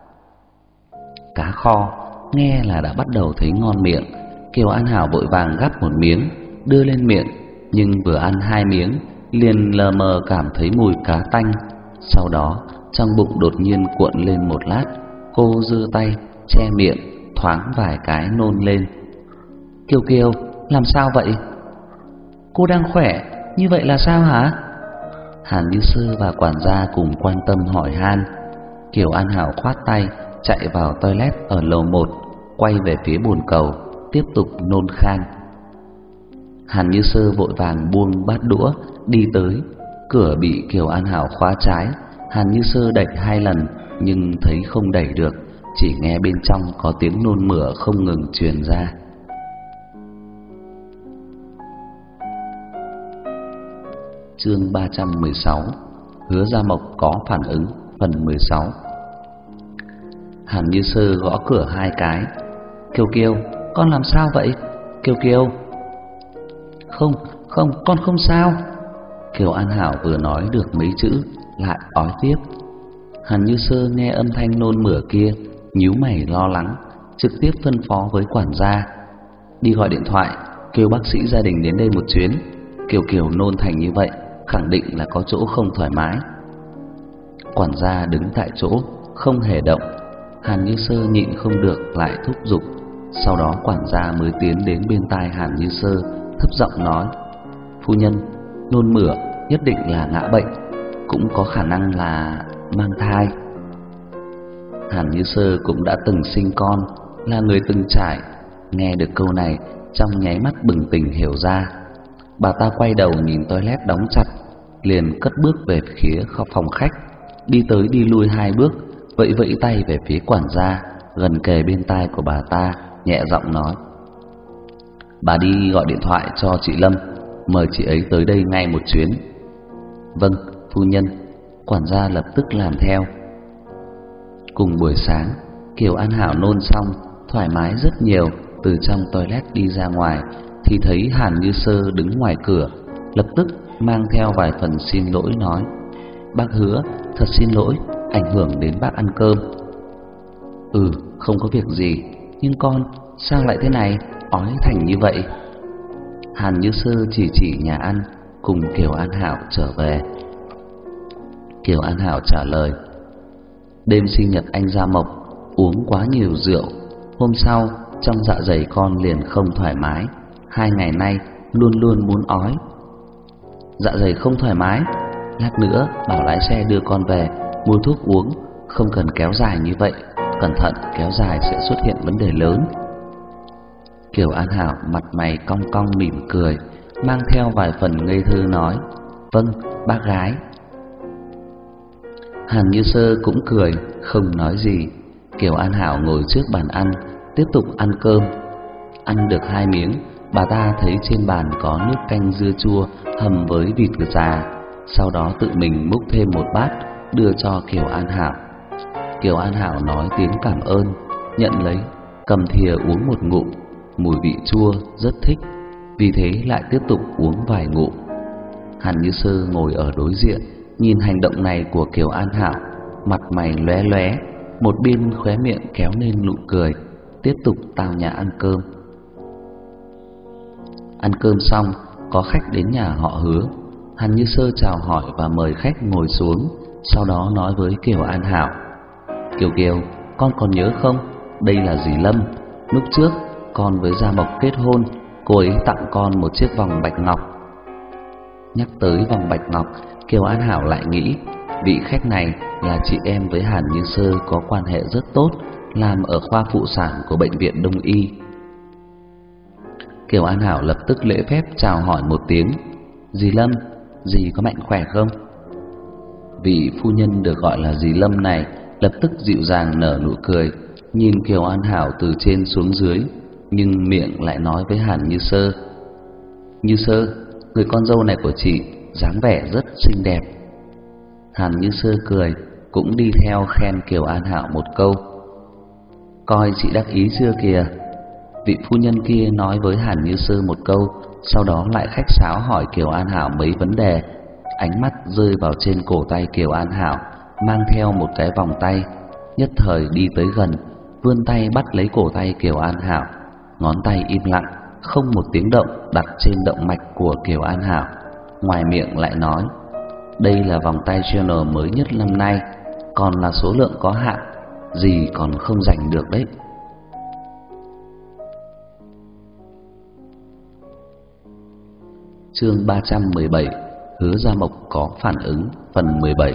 Cá kho, nghe là đã bắt đầu thấy ngon miệng. Kiều An Hảo vội vàng gắp một miếng, đưa lên miệng, nhưng vừa ăn 2 miếng, liền lờ mờ cảm thấy mùi cá tanh. Sau đó, trong bụng đột nhiên cuộn lên một lát, cô giơ tay che miệng, thoáng vài cái nôn lên. Kiều Kiều, làm sao vậy? Cô đang khỏe, như vậy là sao hả? Hàn Như Sơ và quản gia cùng quan tâm hỏi han. Kiều An Hảo khoát tay, chạy vào toilet ở lầu 1, quay về phía bồn cầu, tiếp tục nôn khan. Hàn Như Sơ vội vàng buông bát đũa, đi tới. Cửa bị Kiều An Hảo khóa trái. Hàn Như Sơ đẩy 2 lần, nhưng thấy không đẩy được, chỉ nghe bên trong có tiếng nôn mửa không ngừng truyền ra. Chương 316, Hứa Gia Mộc có phản ứng, phần 16. Hàn Như Sơ gõ cửa 2 cái. Kiều Kiều, con làm sao vậy? Kiều Kiều. Không, con không sao. Kiều An Hảo vừa nói được mấy chữ lại ói tiếp. Hàn Như Sơ nghe âm thanh nôn mửa kia, nhíu mày lo lắng, trực tiếp phân phó với quản gia đi gọi điện thoại kêu bác sĩ gia đình đến đây một chuyến. Kiều Kiều nôn thành như vậy, khẳng định là có chỗ không thoải mái. Quản gia đứng tại chỗ không hề động. Hàn Như Sơ nhịn không được lại thúc giục. Sau đó quản gia mới tiến đến bên tai Hàn Như Sơ, thấp giọng nói: Phu nhân, nôn mửa nhất định là ngã bệnh, cũng có khả năng là mang thai. Hàn Như Sơ cũng đã từng sinh con, là người từng trải, nghe được câu này trong nháy mắt bừng tỉnh hiểu ra. Bà ta quay đầu nhìn toilet đóng chặt, liền cất bước về phía phòng khách, đi tới đi lui 2 bước, vẫy vẫy tay về phía quản gia, gần kề bên tai của bà ta, nhẹ giọng nói: Bà đi gọi điện thoại cho chị Lâm, mời chị ấy tới đây ngay một chuyến. Vâng, phu nhân. Quản gia lập tức làm theo. Cùng buổi sáng, Kiều An Hảo nôn xong, thoải mái rất nhiều, từ trong toilet đi ra ngoài thì thấy Hàn Như Sơ đứng ngoài cửa, lập tức mang theo vài phần xin lỗi nói: Bác Hứa, thật xin lỗi, ảnh hưởng đến bác ăn cơm. Không có việc gì, nhưng con sao lại thế này, ói thành như vậy? Hàn Như Sơ chỉ nhà ăn, cùng Kiều An Hảo trở về. Kiều An Hảo trả lời: Đêm sinh nhật anh Gia Mộc, uống quá nhiều rượu, hôm sau trong dạ dày con liền không thoải mái, 2 ngày nay luôn luôn muốn ói. Dạ dày không thoải mái, lát nữa bảo lái xe đưa con về mua thuốc uống, không cần kéo dài như vậy, cẩn thận kéo dài sẽ xuất hiện vấn đề lớn. Kiều An Hảo mặt mày cong cong mỉm cười, mang theo vài phần ngây thơ nói: Vâng, bác gái. Hàn Như Sơ cũng cười, không nói gì. Kiều An Hảo ngồi trước bàn ăn, tiếp tục ăn cơm. Ăn được 2 miếng, bà ta thấy trên bàn có nước canh dưa chua hầm với vịt già, sau đó tự mình múc thêm một bát đưa cho Kiều An Hảo. Kiều An Hảo nói tiếng cảm ơn, nhận lấy, cầm thìa uống một ngụm, mùi vị chua rất thích, vì thế lại tiếp tục uống vài ngụm. Hàn Như Sơ ngồi ở đối diện, nhìn hành động này của Kiều An Hảo, mặt mày lóe lóe, một bên khóe miệng kéo lên nụ cười, tiếp tục tao nhã ăn cơm. Ăn cơm xong, có khách đến nhà họ Hứa. Hàn Như Sơ chào hỏi và mời khách ngồi xuống, sau đó nói với Kiều An Hảo: Kiều Kiều, con còn nhớ không? Đây là dì Lâm. Lúc trước con với Gia Mộc kết hôn, cô ấy tặng con một chiếc vòng bạch ngọc. Nhắc tới vòng bạch ngọc, Kiều An Hảo lại nghĩ vị khách này là chị em với Hàn Như Sơ có quan hệ rất tốt, làm ở khoa phụ sản của bệnh viện Đông y. Kiều An Hảo lập tức lễ phép chào hỏi một tiếng. Dì Lâm, dì có mạnh khỏe không? Vị phu nhân được gọi là dì Lâm này lập tức dịu dàng nở nụ cười, nhìn Kiều An Hảo từ trên xuống dưới, nhưng miệng lại nói với Hàn Như Sơ: Như Sơ, người con dâu này của chị dáng vẻ rất xinh đẹp. Hàn Như Sơ cười, cũng đi theo khen Kiều An Hảo một câu. Coi chị đắc ý chưa kìa. Vị phu nhân kia nói với Hàn Như Sơ một câu, sau đó lại khách sáo hỏi Kiều An Hảo mấy vấn đề. Ánh mắt rơi vào trên cổ tay Kiều An Hảo, mang theo một cái vòng tay, nhất thời đi tới gần, vươn tay bắt lấy cổ tay Kiều An Hảo. Ngón tay im lặng, không một tiếng động đặt trên động mạch của Kiều An Hảo. Ngoài miệng lại nói: Đây là vòng tay Chanel mới nhất năm nay, còn là số lượng có hạn, dì còn không giành được đấy. Chương 317: Hứa Gia Mộc có phản ứng, phần 17.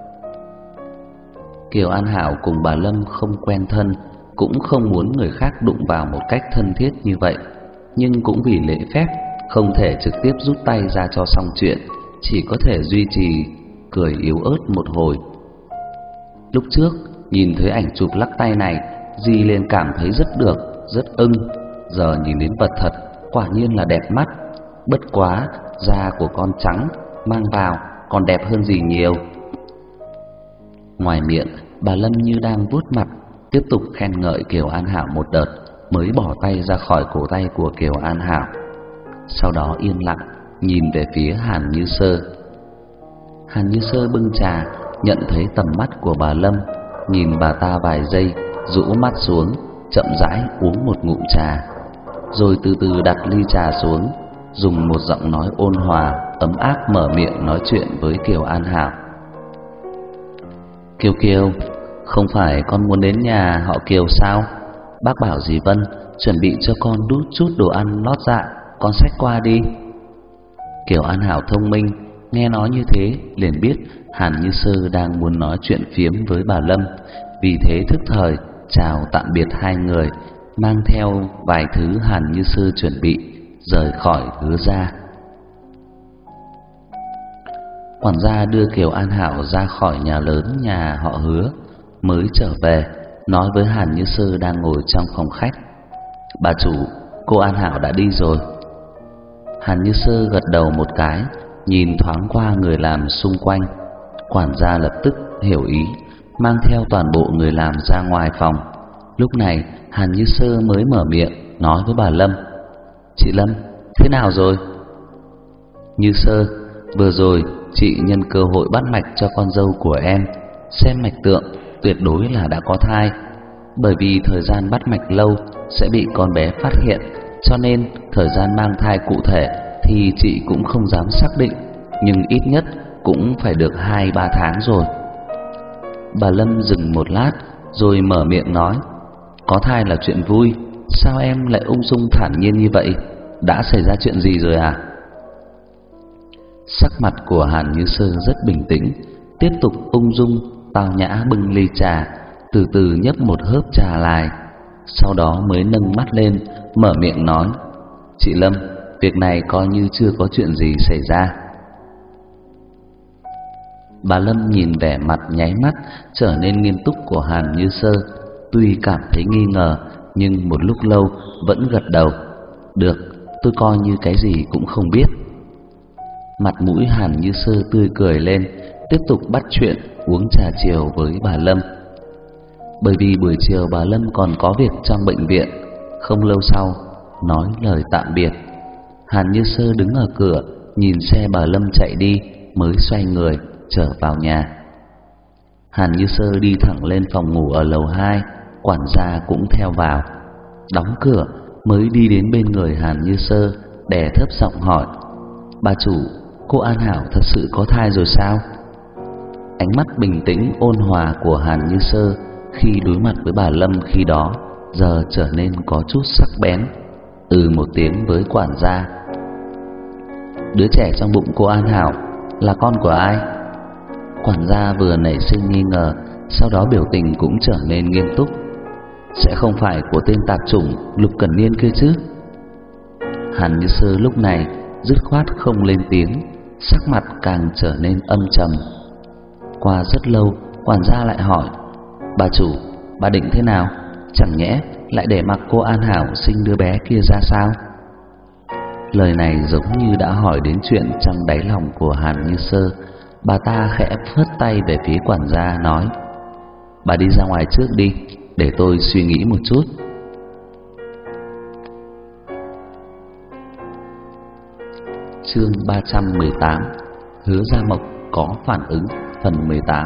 Kiều An Hảo cùng bà Lâm không quen thân, cũng không muốn người khác đụng vào một cách thân thiết như vậy, nhưng cũng vì lễ phép không thể trực tiếp rút tay ra cho xong chuyện, chỉ có thể duy trì cười yếu ớt một hồi. Lúc trước nhìn thấy ảnh chụp lắc tay này, dì liền cảm thấy rất được, rất ưng. Giờ nhìn đến vật thật, quả nhiên là đẹp mắt. Bất quá da của con trắng, mang vào còn đẹp hơn dì nhiều. Ngoài miệng, bà Lâm như đang vuốt mặt, tiếp tục khen ngợi Kiều An Hảo một đợt, mới bỏ tay ra khỏi cổ tay của Kiều An Hảo. Sau đó yên lặng nhìn về phía Hàn Như Sơ. Hàn Như Sơ bưng trà, nhận thấy tầm mắt của bà Lâm, nhìn bà ta vài giây, rũ mắt xuống, chậm rãi uống một ngụm trà, rồi từ từ đặt ly trà xuống, dùng một giọng nói ôn hòa, ấm áp mở miệng nói chuyện với Kiều An Hảo. Kiều Kiều, không phải con muốn đến nhà họ Kiều sao? Bác bảo dì Vân chuẩn bị cho con đút chút đồ ăn lót dạ, con xách qua đi. Kiều An Hảo thông minh, nghe nói như thế liền biết Hàn Như Sơ đang muốn nói chuyện phiếm với bà Lâm, vì thế thức thời chào tạm biệt hai người, mang theo vài thứ Hàn Như Sơ chuẩn bị, rời khỏi Hứa gia. Quản gia đưa Kiều An Hảo ra khỏi nhà lớn nhà họ Hứa, mới trở về nói với Hàn Như Sơ đang ngồi trong phòng khách: Bà chủ, cô An Hảo đã đi rồi. Hàn Như Sơ gật đầu một cái, nhìn thoáng qua người làm xung quanh. Quản gia lập tức hiểu ý, mang theo toàn bộ người làm ra ngoài phòng. Lúc này Hàn Như Sơ mới mở miệng nói với bà Lâm: Chị Lâm, thế nào rồi? Như Sơ, vừa rồi chị nhân cơ hội bắt mạch cho con dâu của em, xem mạch tượng tuyệt đối là đã có thai. Bởi vì thời gian bắt mạch lâu sẽ bị con bé phát hiện, cho nên thời gian mang thai cụ thể thì chị cũng không dám xác định, nhưng ít nhất cũng phải được 2-3 tháng rồi. Bà Lâm dừng một lát rồi mở miệng nói: Có thai là chuyện vui, sao em lại ung dung thản nhiên như vậy? Đã xảy ra chuyện gì rồi à? Sắc mặt của Hàn Như Sơ rất bình tĩnh, tiếp tục ung dung tao nhã bưng ly trà, từ từ nhấp một hớp trà lại, sau đó mới nâng mắt lên, mở miệng nói: Chị Lâm, việc này coi như chưa có chuyện gì xảy ra. Bà Lâm nhìn vẻ mặt nháy mắt trở nên nghiêm túc của Hàn Như Sơ, tuy cảm thấy nghi ngờ, nhưng một lúc lâu vẫn gật đầu: Được, tôi coi như cái gì cũng không biết. Mặt mũi Hàn Như Sơ tươi cười lên, tiếp tục bắt chuyện uống trà chiều với bà Lâm. Bởi vì buổi chiều bà Lâm còn có việc trong bệnh viện, không lâu sau nói lời tạm biệt. Hàn Như Sơ đứng ở cửa nhìn xe bà Lâm chạy đi, mới xoay người trở vào nhà. Hàn Như Sơ đi thẳng lên phòng ngủ ở lầu 2, quản gia cũng theo vào. Đóng cửa mới đi đến bên người Hàn Như Sơ, đè thấp giọng hỏi: Bà chủ, cô An Hảo thật sự có thai rồi sao? Ánh mắt bình tĩnh ôn hòa của Hàn Như Sơ khi đối mặt với bà Lâm khi đó giờ trở nên có chút sắc bén. Một tiếng với quản gia. Đứa trẻ trong bụng cô An Hảo là con của ai? Quản gia vừa nảy sinh nghi ngờ, sau đó biểu tình cũng trở nên nghiêm túc. Sẽ không phải của tên tạp chủng Lục Cẩn Niên kia chứ? Hàn Như Sơ lúc này dứt khoát không lên tiếng, sắc mặt càng trở nên âm trầm. Qua rất lâu, quản gia lại hỏi: bà chủ, bà định thế nào? Chẳng nhẽ lại để mặc cô An Hảo sinh đứa bé kia ra sao? Lời này giống như đã hỏi đến chuyện trong đáy lòng của Hàn Như Sơ. Bà ta khẽ phất tay về phía quản gia nói: bà đi ra ngoài trước đi, để tôi suy nghĩ một chút. Chương 318: Hứa Gia Mộc có phản ứng, phần 18.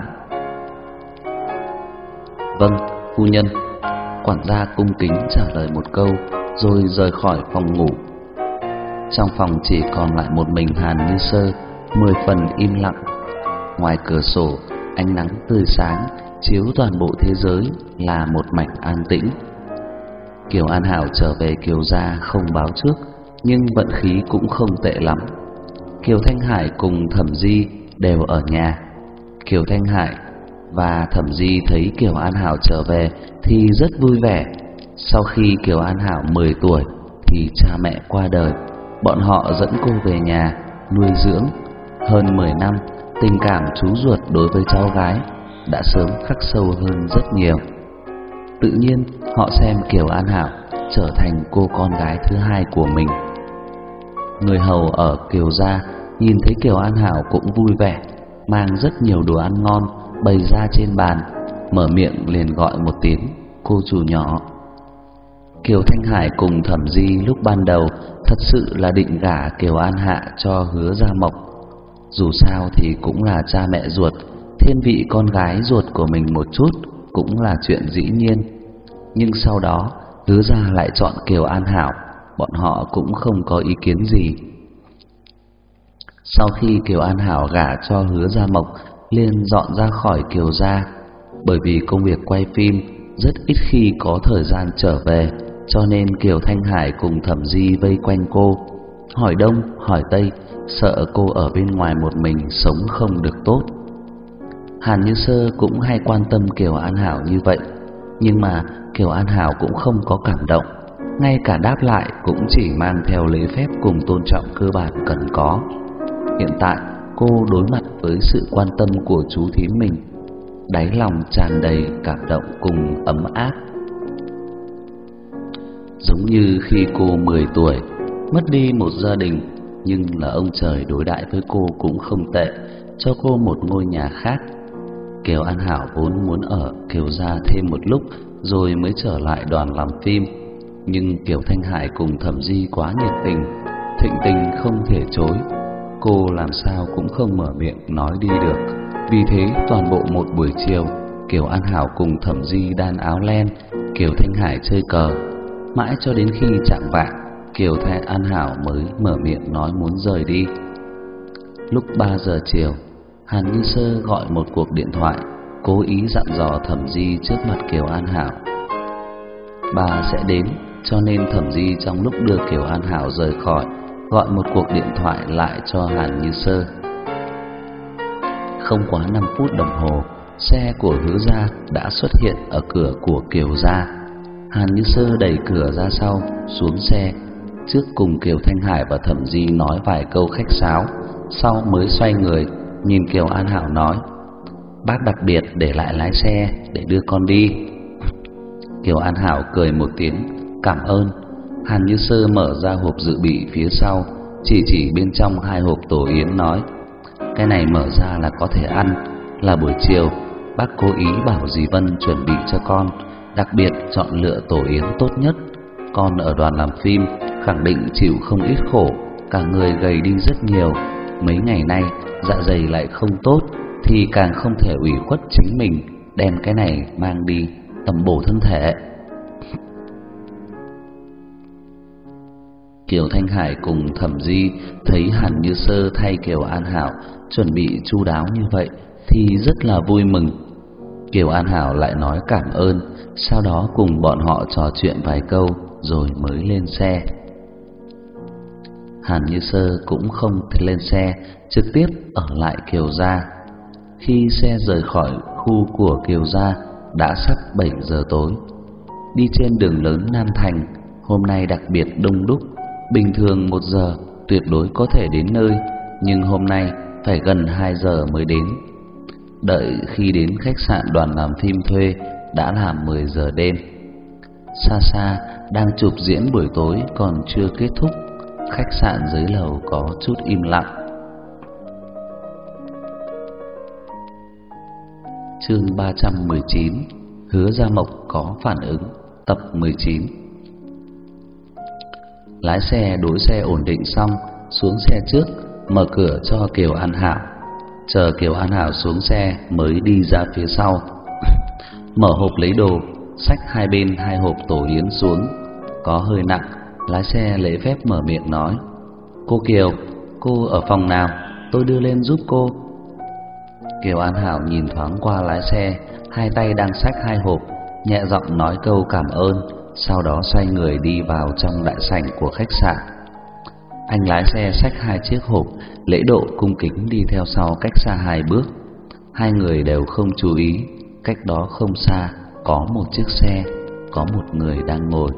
Vâng, phu nhân. Quản gia cung kính trả lời một câu rồi rời khỏi phòng ngủ. Trong phòng chỉ còn lại một mình Hàn Như Sơ, 10 phần im lặng. Ngoài cửa sổ, ánh nắng tươi sáng chiếu toàn bộ thế giới là một mảnh an tĩnh. Kiều An Hảo trở về Kiều gia không báo trước, nhưng vận khí cũng không tệ lắm. Kiều Thanh Hải cùng Thẩm Di đều ở nhà. Kiều Thanh Hải và Thẩm Di thấy Kiều An Hảo trở về thì rất vui vẻ. Sau khi Kiều An Hảo 10 tuổi thì cha mẹ qua đời, bọn họ dẫn cô về nhà nuôi dưỡng. Hơn 10 năm, tình cảm chú ruột đối với cháu gái đã sớm khắc sâu hơn rất nhiều. Tự nhiên họ xem Kiều An Hảo trở thành cô con gái thứ hai của mình. Người hầu ở Kiều gia nhìn thấy Kiều An Hảo cũng vui vẻ, mang rất nhiều đồ ăn ngon bày ra trên bàn, mở miệng liền gọi một tiếng cô chủ nhỏ. Kiều Thanh Hải cùng Thẩm Di lúc ban đầu thật sự là định gả Kiều An Hạ cho Hứa Gia Mộc. Dù sao thì cũng là cha mẹ ruột, thiên vị con gái ruột của mình một chút cũng là chuyện dĩ nhiên. Nhưng sau đó Hứa gia lại chọn Kiều An Hảo, bọn họ cũng không có ý kiến gì. Sau khi Kiều An Hảo gả cho Hứa Gia Mộc, liền dọn ra khỏi Kiều gia. Bởi vì công việc quay phim rất ít khi có thời gian trở về, cho nên Kiều Thanh Hải cùng Thẩm Di vây quanh cô, hỏi đông hỏi tây, sợ cô ở bên ngoài một mình sống không được tốt. Hàn Như Sơ cũng hay quan tâm Kiều An Hảo như vậy, nhưng mà Kiều An Hảo cũng không có cảm động, ngay cả đáp lại cũng chỉ mang theo lễ phép cùng tôn trọng cơ bản cần có. Hiện tại cô đối mặt với sự quan tâm của chú thím mình, đáy lòng tràn đầy cảm động cùng ấm áp. Giống như khi cô 10 tuổi, mất đi một gia đình, nhưng là ông trời đối đãi với cô cũng không tệ, cho cô một ngôi nhà khác. Kiều An Hảo vốn muốn ở Kiều gia thêm một lúc rồi mới trở lại đoàn làm phim, nhưng Kiều Thanh Hải cùng Thẩm Di quá nhiệt tình, thịnh tình không thể chối. Cô làm sao cũng không mở miệng nói đi được. Vì thế toàn bộ một buổi chiều, Kiều An Hảo cùng Thẩm Di đan áo len, Kiều Thanh Hải chơi cờ, mãi cho đến khi chạng vạng, Kiều An Hảo mới mở miệng nói muốn rời đi. Lúc 3 giờ chiều, Hàn Như Sơ gọi một cuộc điện thoại, cố ý dặn dò Thẩm Di trước mặt Kiều An Hảo. Bà sẽ đến, cho nên Thẩm Di trong lúc đưa Kiều An Hảo rời khỏi, gọi một cuộc điện thoại lại cho Hàn Như Sơ. Không quá 5 phút đồng hồ, xe của Hứa gia đã xuất hiện ở cửa của Kiều gia. Hàn Như Sơ đẩy cửa ra sau, xuống xe, trước cùng Kiều Thanh Hải và Thẩm Di nói vài câu khách sáo, sau mới xoay người nhìn Kiều An Hảo nói: bác đặc biệt để lại lái xe để đưa con đi. Kiều An Hảo cười một tiếng, cảm ơn. Hàn Như Sơ mở ra hộp dự bị phía sau, chỉ bên trong 2 hộp tổ yến nói: cái này mở ra là có thể ăn, là buổi chiều bác cố ý bảo dì Vân chuẩn bị cho con, đặc biệt chọn lựa tổ yến tốt nhất. Con ở đoàn làm phim khẳng định chịu không ít khổ, cả người gầy đi rất nhiều. Mấy ngày nay dạ dày lại không tốt, thì càng không thể ủy khuất chính mình, đem cái này mang đi tầm bổ thân thể. Kiều Thanh Hải cùng Thẩm Di thấy Hàn Như Sơ thay Kiều An Hảo chuẩn bị chu đáo như vậy thì rất là vui mừng. Kiều An Hảo lại nói cảm ơn, sau đó cùng bọn họ trò chuyện vài câu rồi mới lên xe. Hàn Như Sơ cũng không lên xe, trực tiếp ở lại Kiều gia. Khi xe rời khỏi khu của Kiều gia đã sắp 7 giờ tối. Đi trên đường lớn Nam Thành, hôm nay đặc biệt đông đúc. Bình thường 1 giờ tuyệt đối có thể đến nơi, nhưng hôm nay phải gần 2 giờ mới đến. Đợi khi đến khách sạn đoàn làm phim thuê đã là 10 giờ đêm. Xa xa đang chụp diễn buổi tối còn chưa kết thúc, khách sạn dưới lầu có chút im lặng. Chương 319, Hứa Gia Mộc có phản ứng, tập 19. Lái xe đối xe ổn định xong, xuống xe trước, mở cửa cho Kiều An Hảo. Chờ Kiều An Hảo xuống xe mới đi ra phía sau. Mở hộp lấy đồ, xách hai bên 2 hộp tổ yến xuống. Có hơi nặng, lái xe lễ phép mở miệng nói: "Cô Kiều, cô ở phòng nào? Tôi đưa lên giúp cô." Kiều An Hảo nhìn thoáng qua lái xe, hai tay đang xách 2 hộp, nhẹ giọng nói câu cảm ơn, sau đó xoay người đi vào trong đại sảnh của khách sạn. Anh lái xe xách 2 chiếc hộp, lễ độ cung kính đi theo sau cách xa 2 bước. Hai người đều không chú ý, cách đó không xa có một chiếc xe, có một người đang ngồi.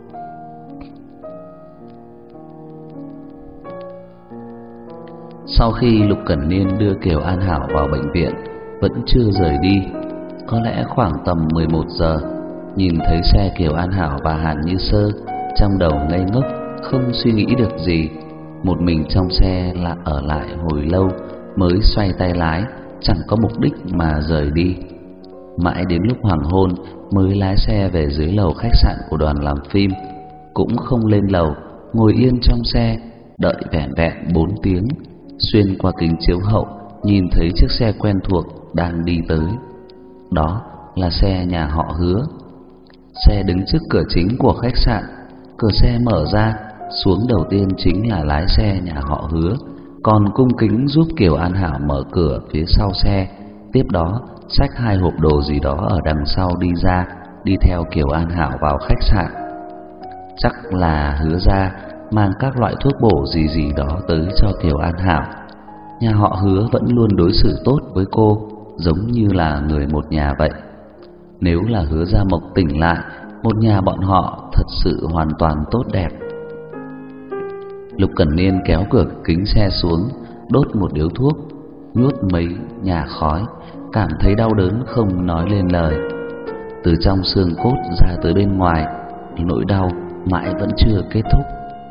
Sau khi Lục Cẩn Niên đưa Kiều An Hảo vào bệnh viện, vẫn chưa rời đi. Có lẽ khoảng tầm 11 giờ, nhìn thấy xe Kiều An Hảo và Hàn Như Sơ, trong đầu ngây ngốc, không suy nghĩ được gì. Một mình trong xe là ở lại hồi lâu, mới xoay tay lái, chẳng có mục đích mà rời đi. Mãi đến lúc hoàng hôn mới lái xe về dưới lầu khách sạn của đoàn làm phim. Cũng không lên lầu, ngồi yên trong xe, đợi vẻn vẹn 4 tiếng. Xuyên qua kính chiếu hậu, nhìn thấy chiếc xe quen thuộc đang đi tới. Đó là xe nhà họ Hứa. Xe đứng trước cửa chính của khách sạn. Cửa xe mở ra, xuống đầu tiên chính là lái xe nhà họ Hứa, còn cung kính giúp Kiều An Hảo mở cửa phía sau xe. Tiếp đó xách 2 hộp đồ gì đó ở đằng sau đi ra, đi theo Kiều An Hảo vào khách sạn. Chắc là Hứa gia mang các loại thuốc bổ gì gì đó tới cho Kiều An Hảo. Nhà họ Hứa vẫn luôn đối xử tốt với cô, giống như là người một nhà vậy. Nếu là Hứa Gia Mộc tỉnh lại, một nhà bọn họ thật sự hoàn toàn tốt đẹp. Lục Cẩn Niên kéo cửa kính xe xuống, đốt một điếu thuốc, nuốt mấy nhả khói, cảm thấy đau đớn không nói lên lời. Từ trong xương cốt ra tới bên ngoài, nỗi đau mãi vẫn chưa kết thúc.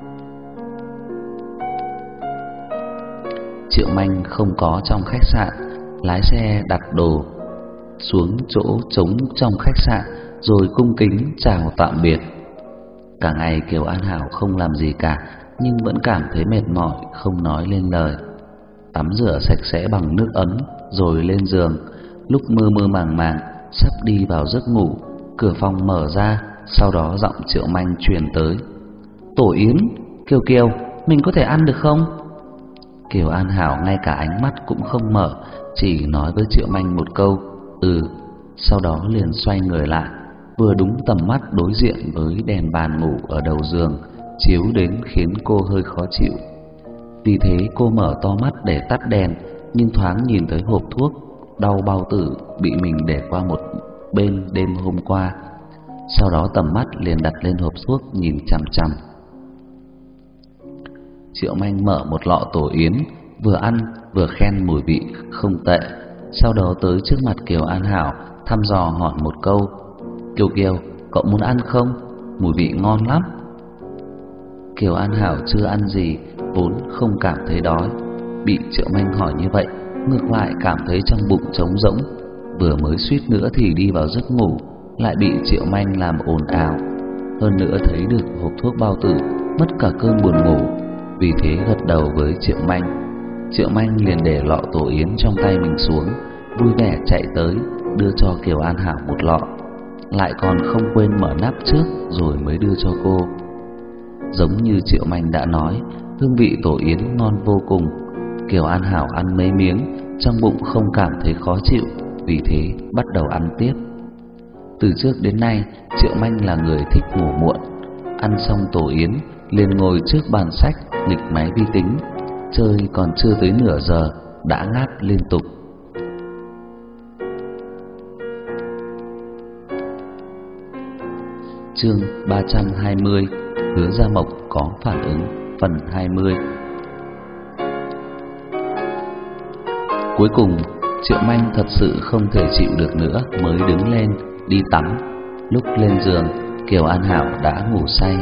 Triệu Manh không có trong khách sạn, lái xe đặt đồ xuống chỗ trống trong khách sạn rồi cung kính chào tạm biệt. Cả ngày Kiều An Hảo không làm gì cả, nhưng vẫn cảm thấy mệt mỏi không nói lên lời. Tắm rửa sạch sẽ bằng nước ấm rồi lên giường. Lúc mơ mơ màng màng sắp đi vào giấc ngủ, cửa phòng mở ra, sau đó giọng Triệu Manh truyền tới: "Tổ yến, Kiều Kiều, mình có thể ăn được không?" Kiều An Hảo ngay cả ánh mắt cũng không mở, chỉ nói với Triệu Manh một câu sau đó liền xoay người lại, vừa đúng tầm mắt đối diện với đèn bàn ngủ ở đầu giường, chiếu đến khiến cô hơi khó chịu. Vì thế cô mở to mắt để tắt đèn, nhưng thoáng nhìn thấy hộp thuốc đau bao tử bị mình để qua một bên đêm hôm qua. Sau đó tầm mắt liền đặt lên hộp thuốc nhìn chằm chằm. Triệu Manh mở một lọ tổ yến, vừa ăn vừa khen mùi vị không tệ. Sau đó tới trước mặt Kiều An Hảo, thăm dò hỏi một câu: "Kiều Kiều, cậu muốn ăn không? Mùi vị ngon lắm." Kiều An Hảo chưa ăn gì, vốn không cảm thấy đói. Bị Triệu Manh hỏi như vậy, ngược lại cảm thấy trong bụng trống rỗng. Vừa mới suýt nữa thì đi vào giấc ngủ, lại bị Triệu Manh làm ồn ào. Hơn nữa thấy được hộp thuốc bao tử, mất cả cơn buồn ngủ. Vì thế gật đầu với Triệu Manh. Triệu Manh liền để lọ tổ yến trong tay mình xuống, vui vẻ chạy tới đưa cho Kiều An Hảo một lọ, lại còn không quên mở nắp trước rồi mới đưa cho cô. Giống như Triệu Manh đã nói, hương vị tổ yến ngon vô cùng. Kiều An Hảo ăn mấy miếng, trong bụng không cảm thấy khó chịu, vì thế bắt đầu ăn tiếp. Từ trước đến nay, Triệu Manh là người thích ngủ muộn. Ăn xong tổ yến, liền ngồi trước bàn sách nghịch máy vi tính, chơi còn chưa tới nửa giờ đã ngáp liên tục. Chương 320: Hứa Gia Mộc có phản ứng, phần 20. Cuối cùng, Triệu Manh thật sự không thể chịu được nữa mới đứng lên đi tắm. Lúc lên giường, Kiều An Hảo đã ngủ say.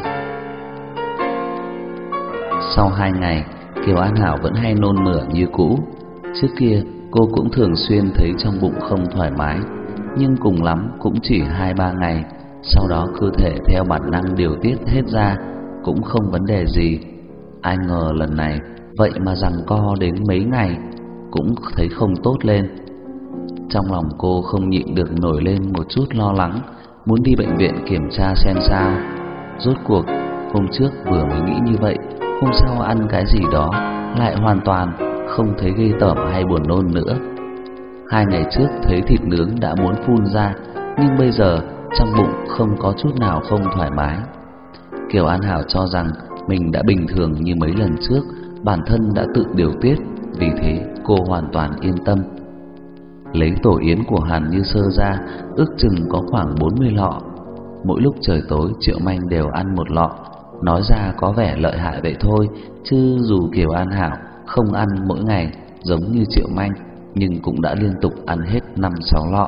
Sau 2 ngày, Kiều An Hảo vẫn hay nôn mửa như cũ. Trước kia, cô cũng thường xuyên thấy trong bụng không thoải mái, nhưng cùng lắm cũng chỉ 2-3 ngày, sau đó cơ thể theo bản năng điều tiết hết ra, cũng không vấn đề gì. Ai ngờ lần này vậy mà giằng co đến mấy ngày cũng thấy không tốt lên. Trong lòng cô không nhịn được nổi lên một chút lo lắng, muốn đi bệnh viện kiểm tra xem sao. Rốt cuộc hôm trước vừa mới nghĩ như vậy, hôm sau ăn cái gì đó lại hoàn toàn không thấy ghê tởm hay buồn nôn nữa. 2 ngày trước thấy thịt nướng đã muốn phun ra, nhưng bây giờ trong bụng không có chút nào không thoải mái. Kiều An Hảo cho rằng mình đã bình thường như mấy lần trước, bản thân đã tự điều tiết, vì thế cô hoàn toàn yên tâm. Lấy tổ yến của Hàn Như Sơ ra, ước chừng có khoảng 40 lọ. Mỗi lúc trời tối, Triệu Manh đều ăn một lọ. Nói ra có vẻ lợi hại vậy thôi, chứ dù Kiều An Hảo không ăn mỗi ngày giống như Triệu Manh, nhưng cũng đã liên tục ăn hết 5-6 lọ.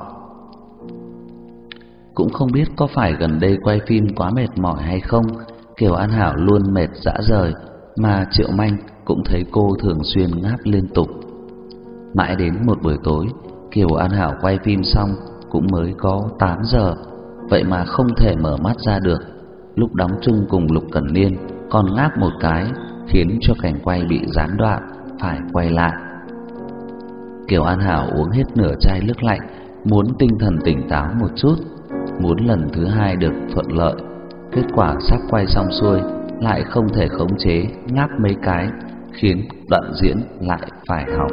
Cũng không biết có phải gần đây quay phim quá mệt mỏi hay không, Kiều An Hảo luôn mệt rã rời, mà Triệu Manh cũng thấy cô thường xuyên ngáp liên tục. Mãi đến một buổi tối, Kiều An Hảo quay phim xong cũng mới có 8 giờ, vậy mà không thể mở mắt ra được. Lúc đóng chung cùng Lục Cẩn Niên còn ngáp một cái, khiến cho cảnh quay bị gián đoạn, phải quay lại. Kiều An Hảo uống hết nửa chai nước lạnh, muốn tinh thần tỉnh táo một chút, muốn lần thứ 2 được thuận lợi. Kết quả sắp quay xong xuôi lại không thể khống chế, ngáp mấy cái, khiến đoạn diễn lại phải hỏng.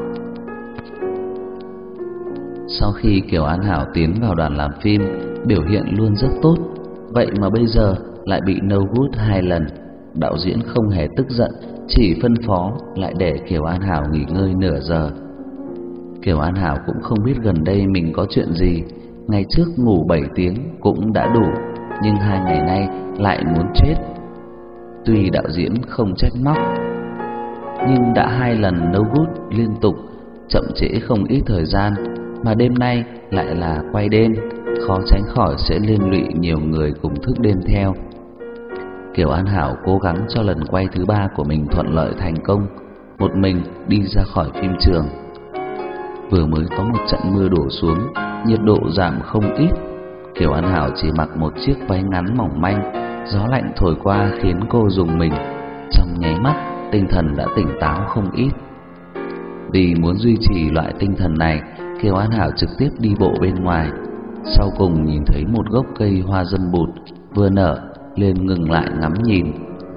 Sau khi Kiều An Hảo tiến vào đoàn làm phim, biểu hiện luôn rất tốt, vậy mà bây giờ lại bị no good 2 lần. Đạo diễn không hề tức giận, chỉ phân phó lại để Kiều An Hảo nghỉ ngơi nửa giờ. Kiều An Hảo cũng không biết gần đây mình có chuyện gì. Ngày trước ngủ 7 tiếng cũng đã đủ, nhưng 2 ngày nay lại muốn chết. Tuy đạo diễn không trách móc, nhưng đã 2 lần no good liên tục, chậm trễ không ít thời gian, mà đêm nay lại là quay đêm, khó tránh khỏi sẽ liên lụy nhiều người cùng thức đêm theo. Kiều An Hảo cố gắng cho lần quay thứ 3 của mình thuận lợi thành công, một mình đi ra khỏi phim trường. Vừa mới có một trận mưa đổ xuống, nhiệt độ giảm không ít. Kiều An Hảo chỉ mặc một chiếc váy ngắn mỏng manh, gió lạnh thổi qua khiến cô rùng mình. Trong nháy mắt, tinh thần đã tỉnh táo không ít. Vì muốn duy trì loại tinh thần này, Kiều An Hảo trực tiếp đi bộ bên ngoài. Sau cùng nhìn thấy một gốc cây hoa dâm bụt vừa nở, liền ngừng lại ngắm nhìn.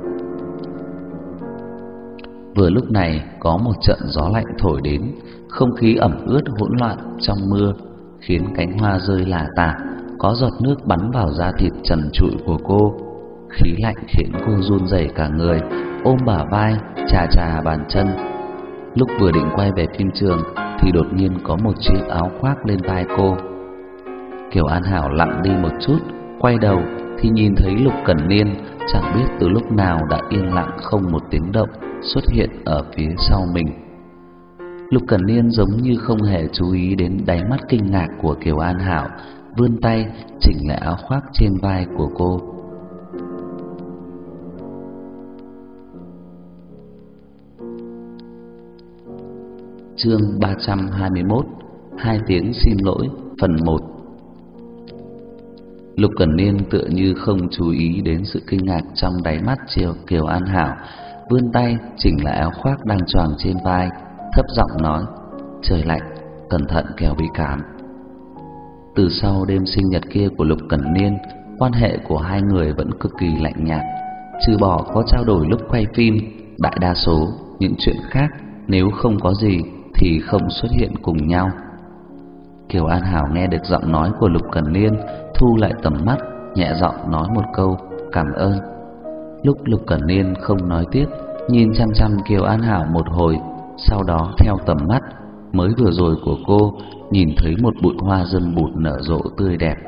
Vừa lúc này có một trận gió lạnh thổi đến, không khí ẩm ướt hỗn loạn trong mưa, khiến cánh hoa rơi lả tả, có giọt nước bắn vào da thịt trần trụi của cô. Khí lạnh khiến cô run rẩy cả người, ôm bả vai, chà chà bàn chân. Lúc vừa định quay về phim trường thì đột nhiên có một chiếc áo khoác lên vai cô. Kiều An Hảo lặng đi một chút, quay đầu thì nhìn thấy Lục Cẩn Niên chẳng biết từ lúc nào đã yên lặng không một tiếng động xuất hiện ở phía sau mình. Lục Cẩn Niên giống như không hề chú ý đến đáy mắt kinh ngạc của Kiều An Hảo, vươn tay chỉnh lại áo khoác trên vai của cô. Chương 321: 2 tiếng xin lỗi, phần 1. Lục Cẩn Niên tựa như không chú ý đến sự kinh ngạc trong đáy mắt Kiều An Hảo, vươn tay chỉnh lại áo khoác đang choàng trên vai, thấp giọng nói: "Trời lạnh, cẩn thận kẻo bị cảm." Từ sau đêm sinh nhật kia của Lục Cẩn Niên, quan hệ của hai người vẫn cực kỳ lạnh nhạt, trừ bỏ có trao đổi lúc quay phim, đại đa số những chuyện khác nếu không có gì thì không xuất hiện cùng nhau. Kiều An Hảo nghe được giọng nói của Lục Cẩn Niên, thu lại tầm mắt, nhẹ giọng nói một câu cảm ơn. Lúc Lục Cẩn Niên không nói tiếp, nhìn chăm chăm Kiều An Hảo một hồi, sau đó theo tầm mắt mới vừa rồi của cô, nhìn thấy một bụi hoa dâm bụt nở rộ tươi đẹp.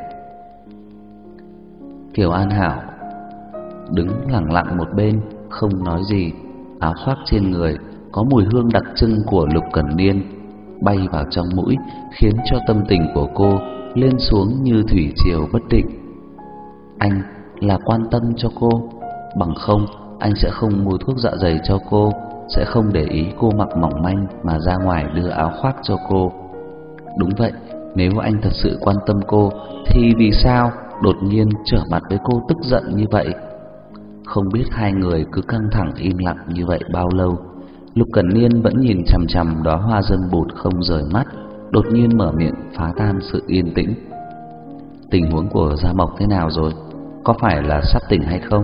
Kiều An Hảo đứng lặng lặng một bên, không nói gì. Áo khoác trên người có mùi hương đặc trưng của Lục Cẩn Niên bay vào trong mũi, khiến cho tâm tình của cô lên xuống như thủy triều bất định. Anh là quan tâm cho cô, bằng không anh sẽ không mua thuốc dạ dày cho cô, sẽ không để ý cô mặc mỏng manh mà ra ngoài đưa áo khoác cho cô. Đúng vậy, nếu anh thật sự quan tâm cô thì vì sao đột nhiên trở mặt với cô tức giận như vậy? Không biết hai người cứ căng thẳng im lặng như vậy bao lâu. Lục Cẩn Niên vẫn nhìn chằm chằm đóa hoa dâm bụt không rời mắt, đột nhiên mở miệng phá tan sự yên tĩnh. Tình huống của Gia Mộc thế nào rồi? Có phải là sắp tỉnh hay không?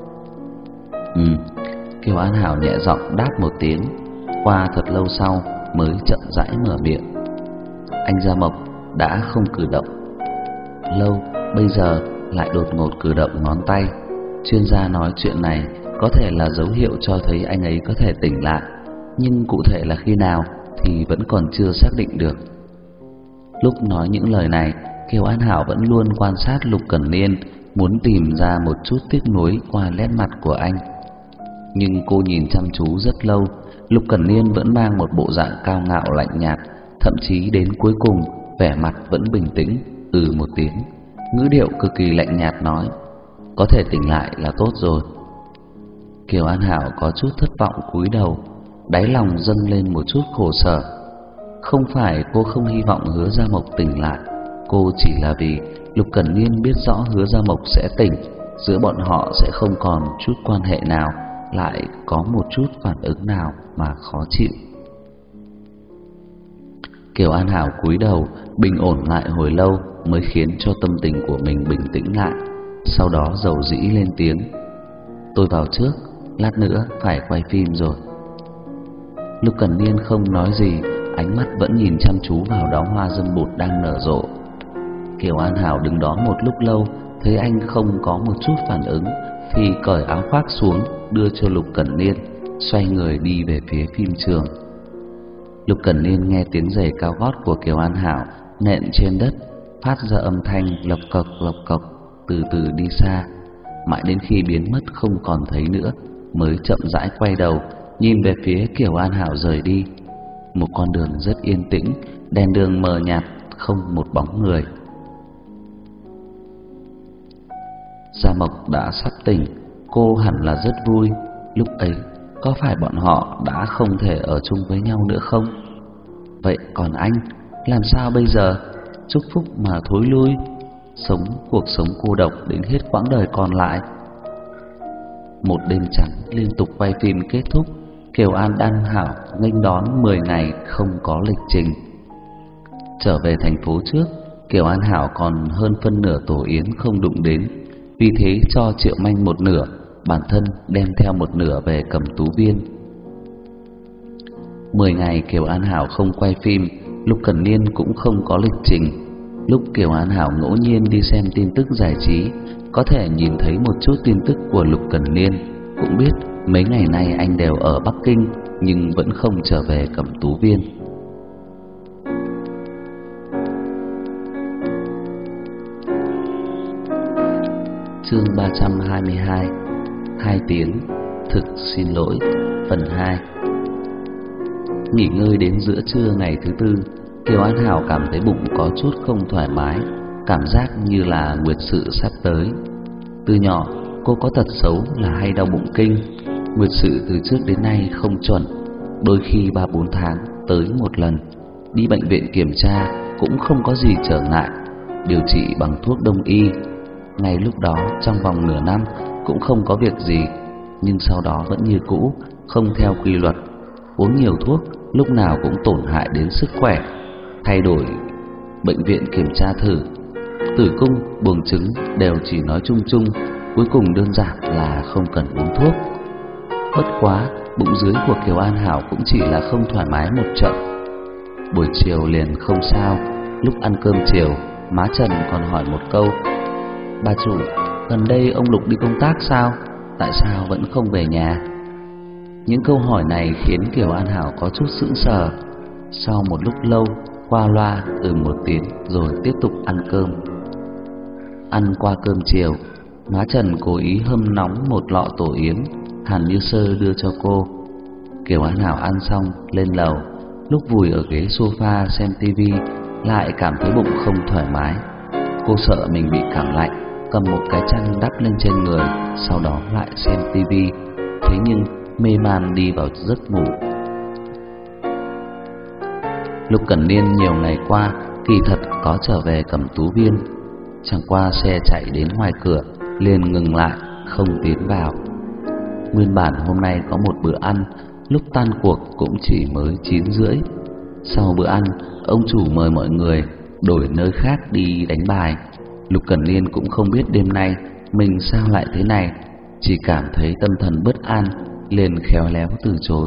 Kiều An Hảo nhẹ giọng đáp một tiếng. Qua thật lâu sau mới chậm rãi mở miệng. Anh Gia Mộc đã không cử động lâu, bây giờ lại đột ngột cử động ngón tay. Chuyên gia nói chuyện này có thể là dấu hiệu cho thấy anh ấy có thể tỉnh lại, nhưng cụ thể là khi nào thì vẫn còn chưa xác định được. Lúc nói những lời này, Kiều An Hảo vẫn luôn quan sát Lục Cẩn Niên, muốn tìm ra một chút tiếc nuối qua nét mặt của anh. Nhưng cô nhìn chăm chú rất lâu, Lục Cẩn Niên vẫn mang một bộ dạng cao ngạo lạnh nhạt, thậm chí đến cuối cùng vẻ mặt vẫn bình tĩnh, một tiếng, ngữ điệu cực kỳ lạnh nhạt nói: có thể tỉnh lại là tốt rồi. Kiều An Hảo có chút thất vọng cúi đầu, đáy lòng dâng lên một chút khổ sở. Không phải cô không hy vọng Hứa Gia Mộc tỉnh lại, cô chỉ là vì Lục Cẩn Niên biết rõ Hứa Gia Mộc sẽ tỉnh, giữa bọn họ sẽ không còn chút quan hệ nào, lại có một chút phản ứng nào mà khó chịu. Kiều An Hảo cúi đầu, bình ổn lại hồi lâu mới khiến cho tâm tình của mình bình tĩnh lại. Sau đó dầu dĩ lên tiếng: tôi vào trước, lát nữa phải quay phim rồi. Lục Cẩn Niên không nói gì, ánh mắt vẫn nhìn chăm chú vào đóa hoa dâm bụt đang nở rộ. Kiều An Hảo đứng đó một lúc lâu, thấy anh không có một chút phản ứng thì cởi áo khoác xuống đưa cho Lục Cẩn Niên, xoay người đi về phía phim trường. Lục Cẩn Niên nghe tiếng giày cao gót của Kiều An Hảo nện trên đất, phát ra âm thanh lộc cộc, từ từ đi xa, mãi đến khi biến mất không còn thấy nữa, mới chậm rãi quay đầu, nhìn về phía Kiều An Hảo rời đi. Một con đường rất yên tĩnh, đèn đường mờ nhạt, không một bóng người. Gia Mộc đã sắp tỉnh, cô hẳn là rất vui. Lúc ấy có phải bọn họ đã không thể ở chung với nhau nữa không? Vậy còn anh, làm sao bây giờ? Chúc phúc mà thối lui, sống cuộc sống cô độc đến hết quãng đời còn lại. Một đêm trắng liên tục quay phim kết thúc, Kiều An Hảo nghênh đón 10 ngày không có lịch trình. Trở về thành phố trước, Kiều An Hảo còn hơn phân nửa tổ yến không đụng đến, vì thế cho Triệu Manh một nửa, bản thân đem theo một nửa về Cẩm Tú Viên. 10 ngày Kiều An Hảo không quay phim, Lục Cẩn Niên cũng không có lịch trình. Lúc Kiều An Hảo ngẫu nhiên đi xem tin tức giải trí, có thể nhìn thấy một chút tin tức của Lục Cẩn Niên, cũng biết mấy ngày nay anh đều ở Bắc Kinh, nhưng vẫn không trở về Cẩm Tú Viên. Chương 322: 2 tiếng thực xin lỗi, phần 2. Nghỉ ngơi đến giữa trưa ngày thứ tư, Kiều An Hảo cảm thấy bụng có chút không thoải mái, cảm giác như là nguyệt sự sắp tới. Từ nhỏ, cô có tật xấu là hay đau bụng kinh, nguyệt sự từ trước đến nay không chuẩn, đôi khi 3-4 tháng tới một lần. Đi bệnh viện kiểm tra cũng không có gì trở ngại, điều trị bằng thuốc đông y. Ngay lúc đó trong vòng nửa năm cũng không có việc gì, nhưng sau đó vẫn như cũ, không theo quy luật, uống nhiều thuốc, lúc nào cũng tổn hại đến sức khỏe. Thay đổi bệnh viện kiểm tra thử, tử cung, buồng trứng đều chỉ nói chung chung, cuối cùng đơn giản là không cần uống thuốc. Bất quá, bụng dưới của Kiều An Hảo cũng chỉ là không thoải mái một trận. Buổi chiều liền không sao, Lúc ăn cơm chiều, má Trần còn hỏi một câu: "Bà chủ, gần đây ông Lục đi công tác sao? Tại sao vẫn không về nhà?" Những câu hỏi này khiến Kiều An Hảo có chút sững sờ. Sau một lúc lâu, qua loa một tiếng rồi tiếp tục ăn cơm. Ăn qua cơm chiều, má Trần cố ý hâm nóng một lọ tổ yến Hàn Như Sơ đưa cho cô. Kiều An Hảo ăn xong lên lầu, lúc vùi ở ghế sofa xem tivi lại cảm thấy bụng không thoải mái. Cô sợ mình bị cảm lạnh, cầm một cái chăn đắp lên trên người, sau đó lại xem tivi. Thế nhưng mê man đi vào giấc ngủ. Lục Cẩn Niên nhiều ngày qua kỳ thật có trở về Cẩm Tú Viên, chẳng qua xe chạy đến ngoài cửa liền ngừng lại, không tiến vào. Nguyên bản hôm nay có một bữa ăn, lúc tan cuộc cũng chỉ mới 9 rưỡi. Sau bữa ăn, ông chủ mời mọi người đổi nơi khác đi đánh bài. Lục Cẩn Niên cũng không biết đêm nay mình sao lại thế này, chỉ cảm thấy tâm thần bất an, liền khéo léo từ chối.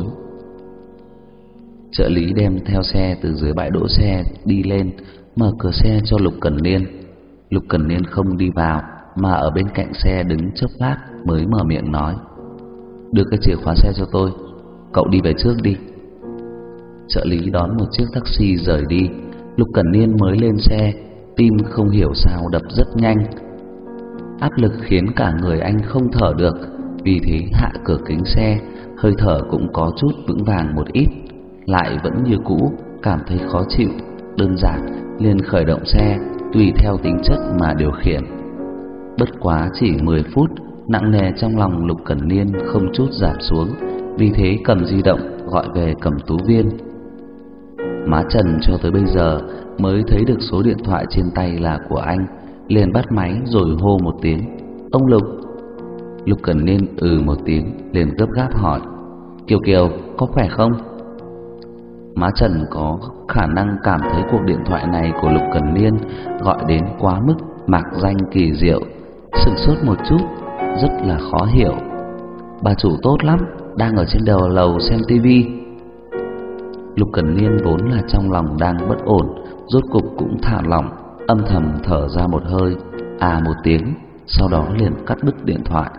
Trợ lý đem theo xe từ dưới bãi đỗ xe đi lên, mở cửa xe cho Lục Cẩn Niên. Lục Cẩn Niên không đi vào, mà ở bên cạnh xe đứng chốc lát mới mở miệng nói: "Đưa cái chìa khóa xe cho tôi, cậu đi về trước đi." Trợ lý đón một chiếc taxi rời đi. Lục Cẩn Niên mới lên xe, tim không hiểu sao đập rất nhanh. Áp lực khiến cả người anh không thở được, vì thế hạ cửa kính xe, hơi thở cũng có chút vững vàng một ít, lại vẫn như cũ cảm thấy khó chịu. Đơn giản liền khởi động xe, tùy theo tính chất mà điều khiển. Bất quá chỉ 10 phút, nặng nề trong lòng Lục Cẩn Niên không chút giảm xuống, vì thế cầm di động gọi về Cẩm Tú Viên. Má Trần cho tới bây giờ mới thấy được số điện thoại trên tay là của anh, liền bắt máy rồi hô một tiếng: "Ông Lục." Lục Cẩn Niên một tiếng, liền gấp gáp hỏi: "Kiều Kiều, có khỏe không?" Má Trần có khả năng cảm thấy cuộc điện thoại này của Lục Cẩn Niên gọi đến quá mức mạc danh kỳ diệu, sửng sốt một chút, rất là khó hiểu. "Bà chủ tốt lắm, đang ở trên đầu lầu xem tivi." Lục Cẩn Niên vốn là trong lòng đang bất ổn, rốt cục cũng thả lỏng, âm thầm thở ra một hơi, một tiếng, sau đó liền cắt đứt điện thoại.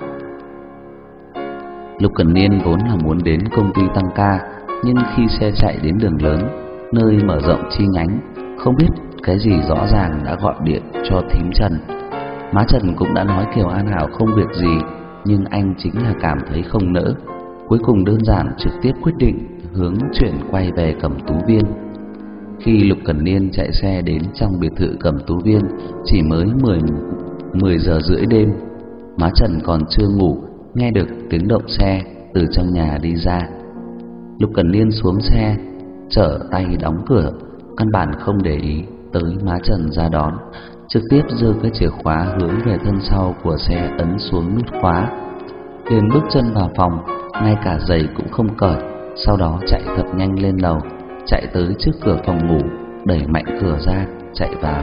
Lục Cẩn Niên vốn là muốn đến công ty tăng ca, nhưng khi xe chạy đến đường lớn, nơi mở rộng chi nhánh, không biết cái gì rõ ràng đã gọi điện cho thím Trần. Má Trần cũng đã nói Kiều An Hảo không việc gì, nhưng anh chính là cảm thấy không nỡ. Cuối cùng đơn giản trực tiếp quyết định hướng chuyển quay về Cẩm Tú Viên. Khi Lục Cẩn Niên chạy xe đến trong biệt thự Cẩm Tú Viên, chỉ mới 10 giờ rưỡi đêm. Má Trần còn chưa ngủ, nghe được tiếng động xe từ trong nhà đi ra. Lục Cẩn Niên xuống xe, trở tay đóng cửa, căn bản không để ý tới má Trần ra đón, trực tiếp giơ cái chìa khóa hướng về thân sau của xe ấn xuống nút khóa, liền bước chân vào phòng, ngay cả giày cũng không cởi, sau đó chạy thật nhanh lên lầu, chạy tới trước cửa phòng ngủ, đẩy mạnh cửa ra, chạy vào.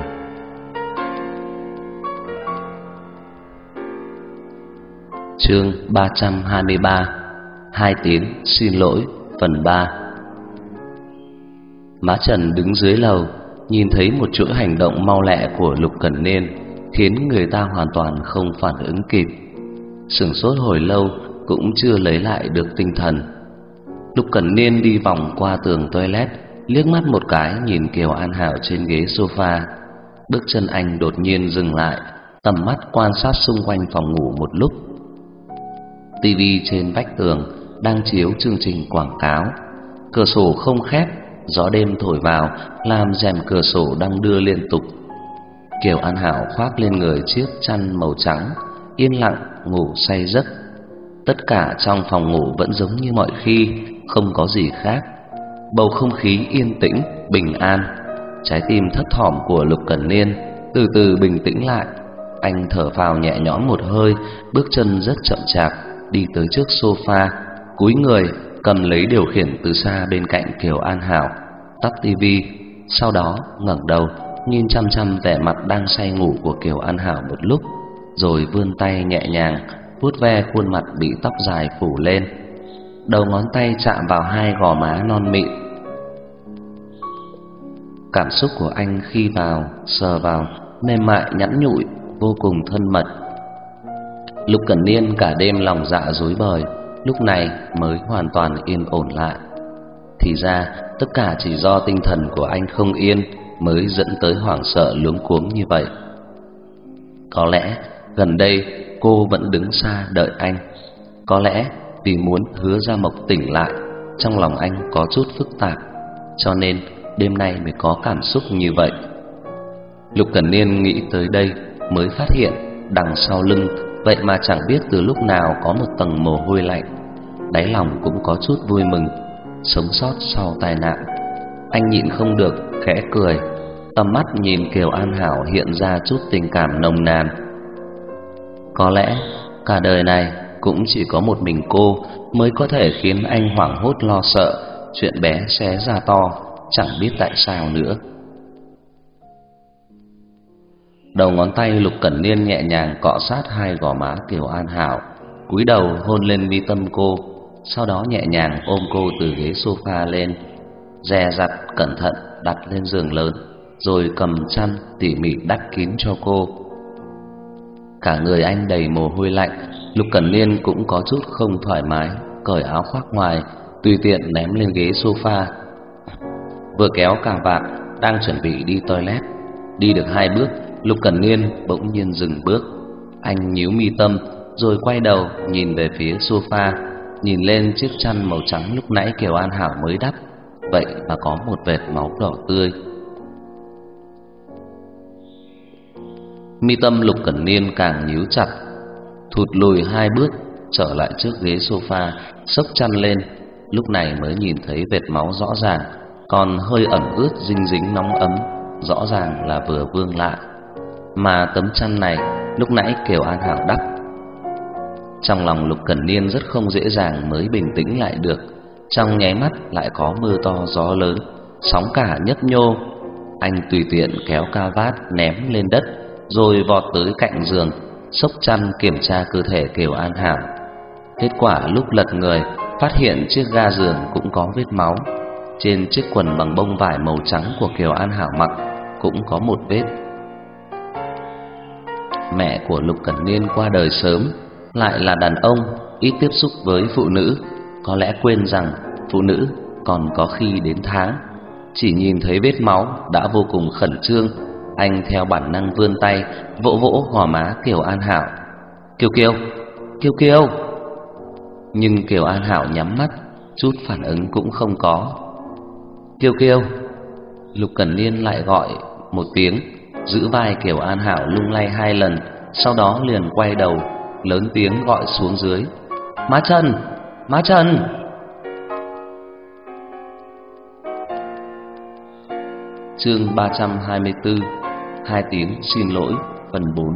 Chương 323: Hai tiếng xin lỗi phần 3. Má Trần đứng dưới lầu, nhìn thấy một chuỗi hành động mau lẹ của Lục Cẩn Niên, khiến người ta hoàn toàn không phản ứng kịp. Sửng sốt hồi lâu cũng chưa lấy lại được tinh thần. Lục Cẩn Niên đi vòng qua tường toilet, liếc mắt một cái nhìn Kiều An Hảo trên ghế sofa. Bước chân anh đột nhiên dừng lại, tầm mắt quan sát xung quanh phòng ngủ một lúc. Tivi trên vách tường đang chiếu chương trình quảng cáo, cửa sổ không khép, gió đêm thổi vào làm rèm cửa sổ đong đưa liên tục. Kiều An Hảo khoác lên người chiếc chăn màu trắng, yên lặng ngủ say giấc. Tất cả trong phòng ngủ vẫn giống như mọi khi, không có gì khác. Bầu không khí yên tĩnh, bình an. Trái tim thấp thỏm của Lục Cẩn Niên từ từ bình tĩnh lại. Anh thở phào nhẹ nhõm một hơi, bước chân rất chậm chạp đi tới trước sofa, cúi người cầm lấy điều khiển từ xa bên cạnh Kiều An Hảo, tắt tivi, sau đó ngẩng đầu nhìn chăm chăm vẻ mặt đang say ngủ của Kiều An Hảo một lúc, rồi vươn tay nhẹ nhàng vuốt ve khuôn mặt bị tóc dài phủ lên. Đầu ngón tay chạm vào hai gò má non mịn. Cảm xúc của anh khi vào, sờ vào, mềm mại nhẵn nhụi, vô cùng thân mật. Lục Cẩn Niên cả đêm lòng dạ rối bời, lúc này mới hoàn toàn yên ổn lại. Thì ra tất cả chỉ do tinh thần của anh không yên mới dẫn tới hoảng sợ luống cuống như vậy. Có lẽ gần đây cô vẫn đứng xa đợi anh. Có lẽ vì muốn Hứa Gia Mộc tỉnh lại, trong lòng anh có chút phức tạp, cho nên đêm nay mới có cảm xúc như vậy. Lục Cẩn Niên nghĩ tới đây mới phát hiện đằng sau lưng vậy mà chẳng biết từ lúc nào có một tầng mồ hôi lạnh. Đáy lòng cũng có chút vui mừng, sống sót sau tai nạn. Anh nhịn không được khẽ cười, tầm mắt nhìn Kiều An Hảo hiện ra chút tình cảm nồng nàn. Có lẽ cả đời này cũng chỉ có một mình cô mới có thể khiến anh hoảng hốt lo sợ, chuyện bé xé ra to, chẳng biết tại sao nữa. Đầu ngón tay Lục Cẩn Niên nhẹ nhàng cọ sát hai gò má Kiều An Hảo, cúi đầu hôn lên mi tâm cô, sau đó nhẹ nhàng ôm cô từ ghế sofa lên, dè dặt cẩn thận đặt lên giường lớn, rồi cầm chăn tỉ mỉ đắp kín cho cô. Cả người anh đầy mồ hôi lạnh, Lục Cẩn Niên cũng có chút không thoải mái, cởi áo khoác ngoài, tùy tiện ném lên ghế sofa. Vừa kéo cà vạt, đang chuẩn bị đi toilet. Đi được 2 bước, Lục Cẩn Niên bỗng nhiên dừng bước. Anh nhíu mi tâm, rồi quay đầu nhìn về phía sofa, nhìn lên chiếc chăn màu trắng lúc nãy Kiều An Hảo mới đắp, vậy mà có một vệt máu đỏ tươi. Mi tâm Lục Cẩn Niên càng nhíu chặt, thụt lùi 2 bước trở lại trước ghế sofa, xốc chăn lên, lúc này mới nhìn thấy vệt máu rõ ràng, còn hơi ẩm ướt dinh dính nóng ấm, rõ ràng là vừa vương lại. Mà tấm chăn này lúc nãy Kiều An Hảo đắp. Trong lòng Lục Cẩn Niên rất không dễ dàng mới bình tĩnh lại được. Trong nháy mắt lại có mưa to gió lớn, sóng cả nhấp nhô. Anh tùy tiện kéo ca vát ném lên đất, rồi vọt tới cạnh giường, xốc chăn kiểm tra cơ thể Kiều An Hảo. Kết quả lúc lật người, phát hiện chiếc ga giường cũng có vết máu. Trên chiếc quần bằng bông vải màu trắng của Kiều An Hảo mặc cũng có một vết. Mẹ của Lục Cẩn Niên qua đời sớm, lại là đàn ông, ít tiếp xúc với phụ nữ, có lẽ quên rằng phụ nữ còn có khi đến tháng. Chỉ nhìn thấy vết máu đã vô cùng khẩn trương, anh theo bản năng vươn tay vỗ vỗ gò má Kiều An Hảo. Kiều Kiều, Kiều Kiều. Nhưng Kiều An Hảo nhắm mắt, chút phản ứng cũng không có. Kiều Kiều. Lục Cẩn Niên lại gọi một tiếng, giữ vai Kiều An Hảo lung lay 2 lần, sau đó liền quay đầu lớn tiếng gọi xuống dưới. Má Trần, Má Trần. Chương 324, 2 tiếng xin lỗi, phần 4.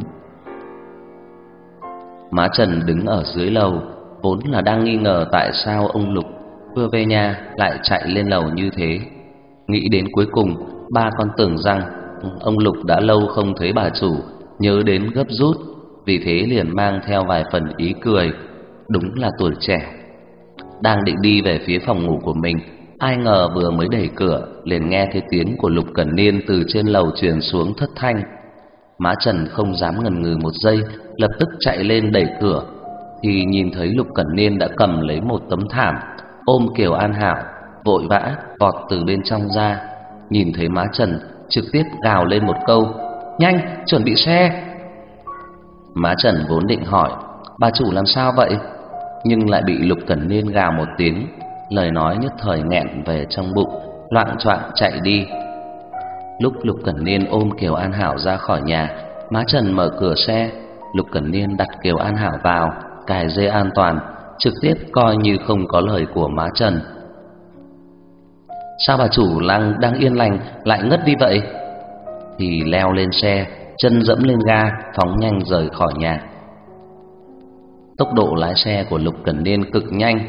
Má Trần đứng ở dưới lầu, vốn là đang nghi ngờ tại sao ông Lục vừa về nhà lại chạy lên lầu như thế. Nghĩ đến cuối cùng, ba con tưởng rằng ông Lục đã lâu không thấy bà chủ, nhớ đến gấp rút, vì thế liền mang theo vài phần ý cười. Đúng là tuổi trẻ. Đang định đi về phía phòng ngủ của mình, ai ngờ vừa mới đẩy cửa liền nghe thấy tiếng của Lục Cẩn Niên từ trên lầu truyền xuống thất thanh. Má Trần không dám ngần ngừ một giây, lập tức chạy lên đẩy cửa, thì nhìn thấy Lục Cẩn Niên đã cầm lấy một tấm thảm ôm Kiều An Hảo, vội vã vọt từ bên trong ra. Nhìn thấy má Trần, trực tiếp gào lên một câu: "Nhanh, chuẩn bị xe!" Má Trần vốn định hỏi bà chủ làm sao vậy, nhưng lại bị Lục Cẩn Niên gào một tiếng, lời nói nhất thời nghẹn về trong bụng, loạng choạng chạy đi. Lúc Lục Cẩn Niên ôm Kiều An Hảo ra khỏi nhà, má Trần mở cửa xe, Lục Cẩn Niên đặt Kiều An Hảo vào, cài dây an toàn, trực tiếp coi như không có lời của má Trần. Sao bà chủ đang yên lành lại ngất đi vậy? Thì leo lên xe, chân dẫm lên ga, phóng nhanh rời khỏi nhà. Tốc độ lái xe của Lục Cẩn Niên cực nhanh,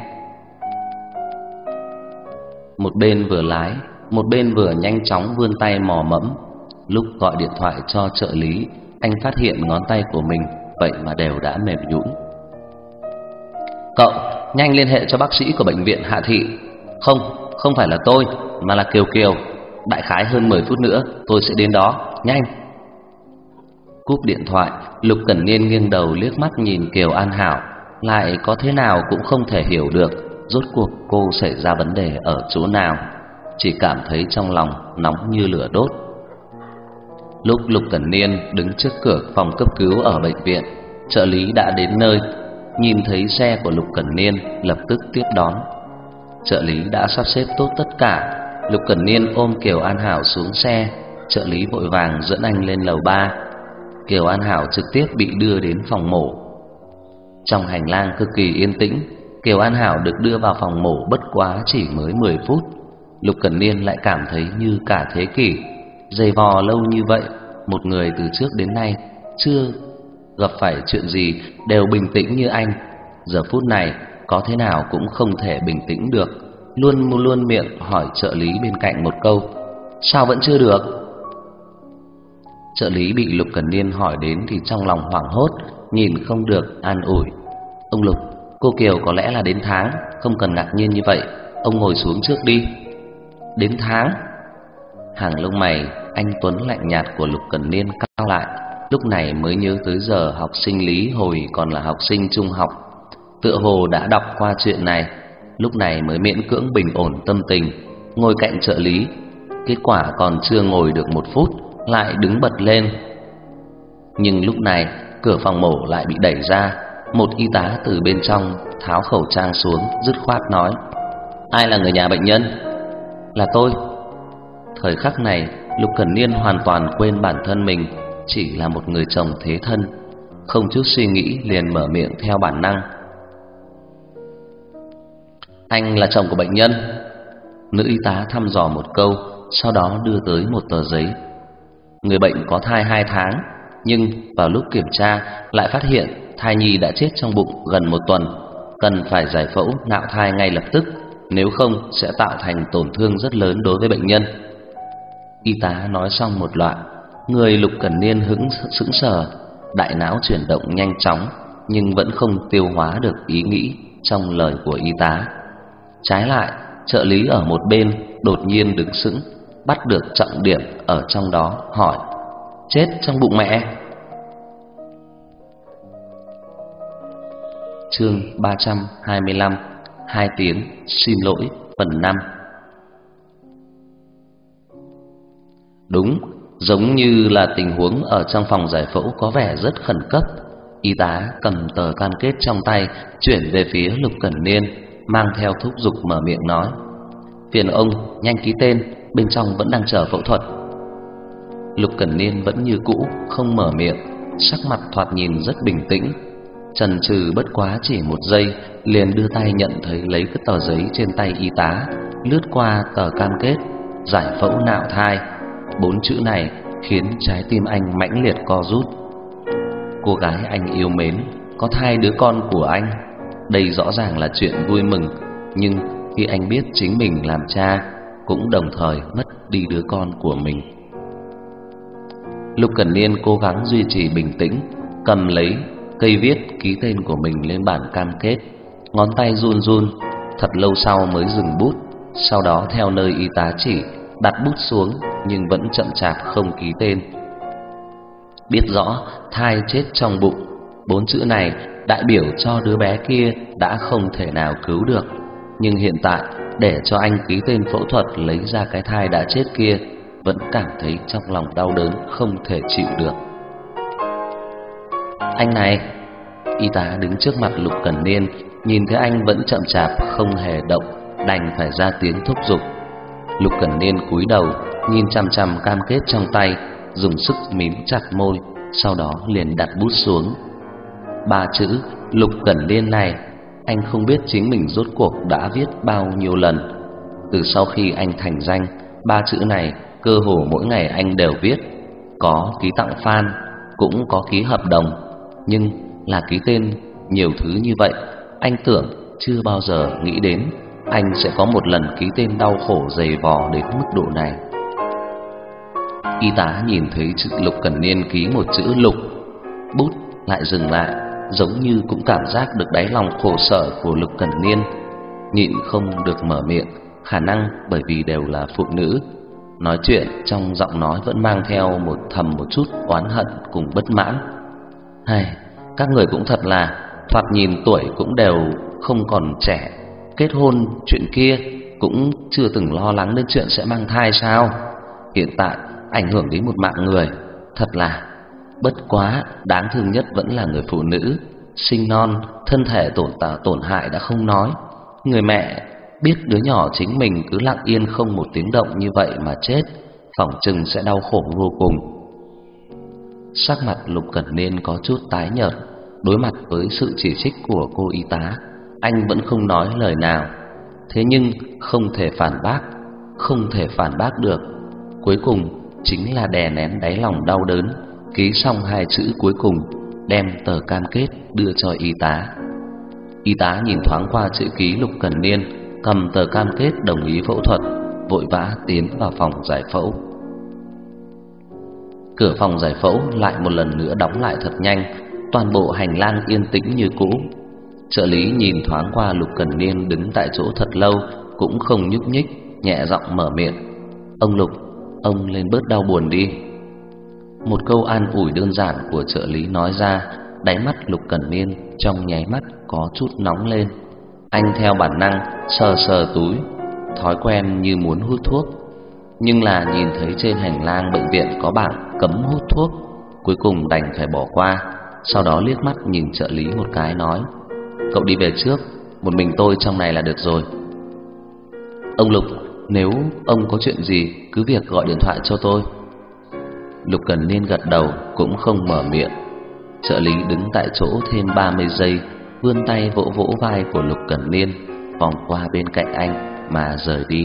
một bên vừa lái, một bên vừa nhanh chóng vươn tay mò mẫm. Lúc gọi điện thoại cho trợ lý, anh phát hiện ngón tay của mình vậy mà đều đã mềm nhũn. Cậu nhanh liên hệ cho bác sĩ của bệnh viện Hạ Thị. Không phải là tôi, mà là Kiều Kiều. Đại khái hơn 10 phút nữa tôi sẽ đến đó, nhanh. Cúp điện thoại, Lục Cẩn Niên nghiêng đầu liếc mắt nhìn Kiều An Hảo, lại có thế nào cũng không thể hiểu được rốt cuộc cô xảy ra vấn đề ở chỗ nào, chỉ cảm thấy trong lòng nóng như lửa đốt. Lúc Lục Cẩn Niên đứng trước cửa phòng cấp cứu ở bệnh viện, trợ lý đã đến nơi, nhìn thấy xe của Lục Cẩn Niên lập tức tiếp đón. Trợ lý đã sắp xếp tốt tất cả. Lục Cẩn Niên ôm Kiều An Hảo xuống xe, trợ lý vội vàng dẫn anh lên lầu 3. Kiều An Hảo trực tiếp bị đưa đến phòng mổ. Trong hành lang cực kỳ yên tĩnh, Kiều An Hảo được đưa vào phòng mổ bất quá chỉ mới 10 phút. Lục Cẩn Niên lại cảm thấy như cả thế kỷ. Dày vò lâu như vậy, một người từ trước đến nay chưa gặp phải chuyện gì đều bình tĩnh như anh, giờ phút này có thế nào cũng không thể bình tĩnh được, luôn miệng hỏi trợ lý bên cạnh một câu: sao vẫn chưa được? Trợ lý bị Lục Cẩn Niên hỏi đến thì trong lòng hoảng hốt, nhìn không được an ủi: ông Lục, cô Kiều có lẽ là đến tháng, không cần ngạc nhiên như vậy, ông ngồi xuống trước đi. Đến tháng? Hàng lông mày anh tuấn lạnh nhạt của Lục Cẩn Niên cao lại, lúc này mới nhớ tới giờ học sinh lý hồi còn là học sinh trung học, tựa hồ đã đọc qua chuyện này, lúc này mới miễn cưỡng bình ổn tâm tình, ngồi cạnh trợ lý. Kết quả còn chưa ngồi được 1 phút lại đứng bật lên. Nhưng lúc này cửa phòng mổ lại bị đẩy ra, một y tá từ bên trong tháo khẩu trang xuống, dứt khoát nói: ai là người nhà bệnh nhân? Là tôi. Thời khắc này Lục Cẩn Niên hoàn toàn quên bản thân mình chỉ là một người chồng thế thân, không chút suy nghĩ liền mở miệng theo bản năng: anh là chồng của bệnh nhân. Nữ y tá thăm dò một câu, sau đó đưa tới một tờ giấy. Người bệnh có thai 2 tháng, nhưng vào lúc kiểm tra lại phát hiện thai nhi đã chết trong bụng gần 1 tuần, cần phải giải phẫu nạo thai ngay lập tức, nếu không sẽ tạo thành tổn thương rất lớn đối với bệnh nhân. Y tá nói xong một loạt, người Lục Cẩn Niên sững sờ, đại não chuyển động nhanh chóng nhưng vẫn không tiêu hóa được ý nghĩ trong lời của y tá. Trái lại, trợ lý ở một bên đột nhiên đứng sững, bắt được trọng điểm ở trong đó, hỏi: chết trong bụng mẹ? Chương 325, 2 tiếng xin lỗi phần 5. Đúng, giống như là tình huống ở trong phòng giải phẫu có vẻ rất khẩn cấp. Y tá cầm tờ cam kết trong tay, chuyển về phía Lục Cẩn Niên, mang theo thúc giục mở miệng nói: phiền ông nhanh ký tên, bên trong vẫn đang chờ phẫu thuật. Lục Cẩn Niên vẫn như cũ không mở miệng, sắc mặt thoạt nhìn rất bình tĩnh. Chần chừ bất quá chỉ 1 giây, liền đưa tay nhận thấy lấy cái tờ giấy trên tay y tá, lướt qua tờ cam kết giải phẫu nạo thai. 4 chữ này khiến trái tim anh mãnh liệt co rút. Cô gái anh yêu mến có thai đứa con của anh, đây rõ ràng là chuyện vui mừng, nhưng khi anh biết chính mình làm cha, cũng đồng thời mất đi đứa con của mình. Lục Cẩn Niên cố gắng duy trì bình tĩnh, cầm lấy cây viết ký tên của mình lên bản cam kết, ngón tay run run, thật lâu sau mới dừng bút, sau đó theo nơi y tá chỉ đặt bút xuống, nhưng vẫn chậm chạp không ký tên. Biết rõ thai chết trong bụng, 4 chữ này đại biểu cho đứa bé kia đã không thể nào cứu được, nhưng hiện tại để cho anh ký tên phẫu thuật lấy ra cái thai đã chết kia, vẫn cảm thấy trong lòng đau đớn không thể chịu được. Anh này, y tá đứng trước mặt Lục Cẩn Niên, nhìn thấy anh vẫn chậm chạp không hề động, đành phải ra tiếng thúc giục. Lục Cẩn Niên cúi đầu nhìn chằm chằm cam kết trong tay, dùng sức mím chặt môi, sau đó liền đặt bút xuống. 3 chữ Lục Cẩn Niên này, anh không biết chính mình rốt cuộc đã viết bao nhiêu lần. Từ sau khi anh thành danh, 3 chữ này cơ hồ mỗi ngày anh đều viết, có ký tặng fan, cũng có ký hợp đồng, nhưng là ký tên nhiều thứ như vậy, anh tưởng chưa bao giờ nghĩ đến anh sẽ có một lần ký tên đau khổ dày vò đến mức độ này. Y tá nhìn thấy chữ Lục Cẩn Niên ký một chữ Lục, bút lại dừng lại, giống như cũng cảm giác được đáy lòng khổ sở của Lục Cẩn Niên, nhịn không được mở miệng, khả năng bởi vì đều là phụ nữ. nói chuyện trong giọng nói vẫn mang theo một chút oán hận cùng bất mãn. Hay, các người cũng thật là, thoạt nhìn tuổi cũng đều không còn trẻ, kết hôn chuyện kia cũng chưa từng lo lắng đến chuyện sẽ mang thai sao? Hiện tại ảnh hưởng đến một mạng người, thật là bất quá. Đáng thương nhất vẫn là người phụ nữ sinh non, thân thể tổn hại đã không nói, người mẹ biết đứa nhỏ chính mình cứ lặng yên không một tiếng động như vậy mà chết, phỏng chừng sẽ đau khổ vô cùng. Sắc mặt Lục Cẩn Niên có chút tái nhợt, đối mặt với sự chỉ trích của cô y tá, anh vẫn không nói lời nào. Thế nhưng không thể phản bác được. Cuối cùng chính là đè nén đáy lòng đau đớn, ký xong hai chữ cuối cùng, đem tờ cam kết đưa cho y tá. Y tá nhìn thoáng qua chữ ký Lục Cẩn Niên, cầm tờ cam kết đồng ý phẫu thuật, vội vã tiến vào phòng giải phẫu. Cửa phòng giải phẫu lại một lần nữa đóng lại thật nhanh, toàn bộ hành lang yên tĩnh như cũ. Trợ lý nhìn thoáng qua Lục Cẩn Niên đứng tại chỗ thật lâu, cũng không nhúc nhích, nhẹ giọng mở miệng: "Ông Lục, ông lên bớt đau buồn đi." Một câu an ủi đơn giản của trợ lý nói ra, đáy mắt Lục Cẩn Niên trong nháy mắt có chút nóng lên. Anh theo bản năng sờ sờ túi, thói quen như muốn hút thuốc, nhưng là nhìn thấy trên hành lang bệnh viện có bảng cấm hút thuốc, cuối cùng đành phải bỏ qua. Sau đó liếc mắt nhìn trợ lý một cái nói: "Cậu đi về trước, một mình tôi trong này là được rồi." "Ông Lục, nếu ông có chuyện gì cứ việc gọi điện thoại cho tôi." Lục Cẩn Niên gật đầu cũng không mở miệng. Trợ lý đứng tại chỗ thêm 30 giây, vươn tay vỗ vỗ vai của Lục Cẩn Niên, vòng qua bên cạnh anh mà rời đi.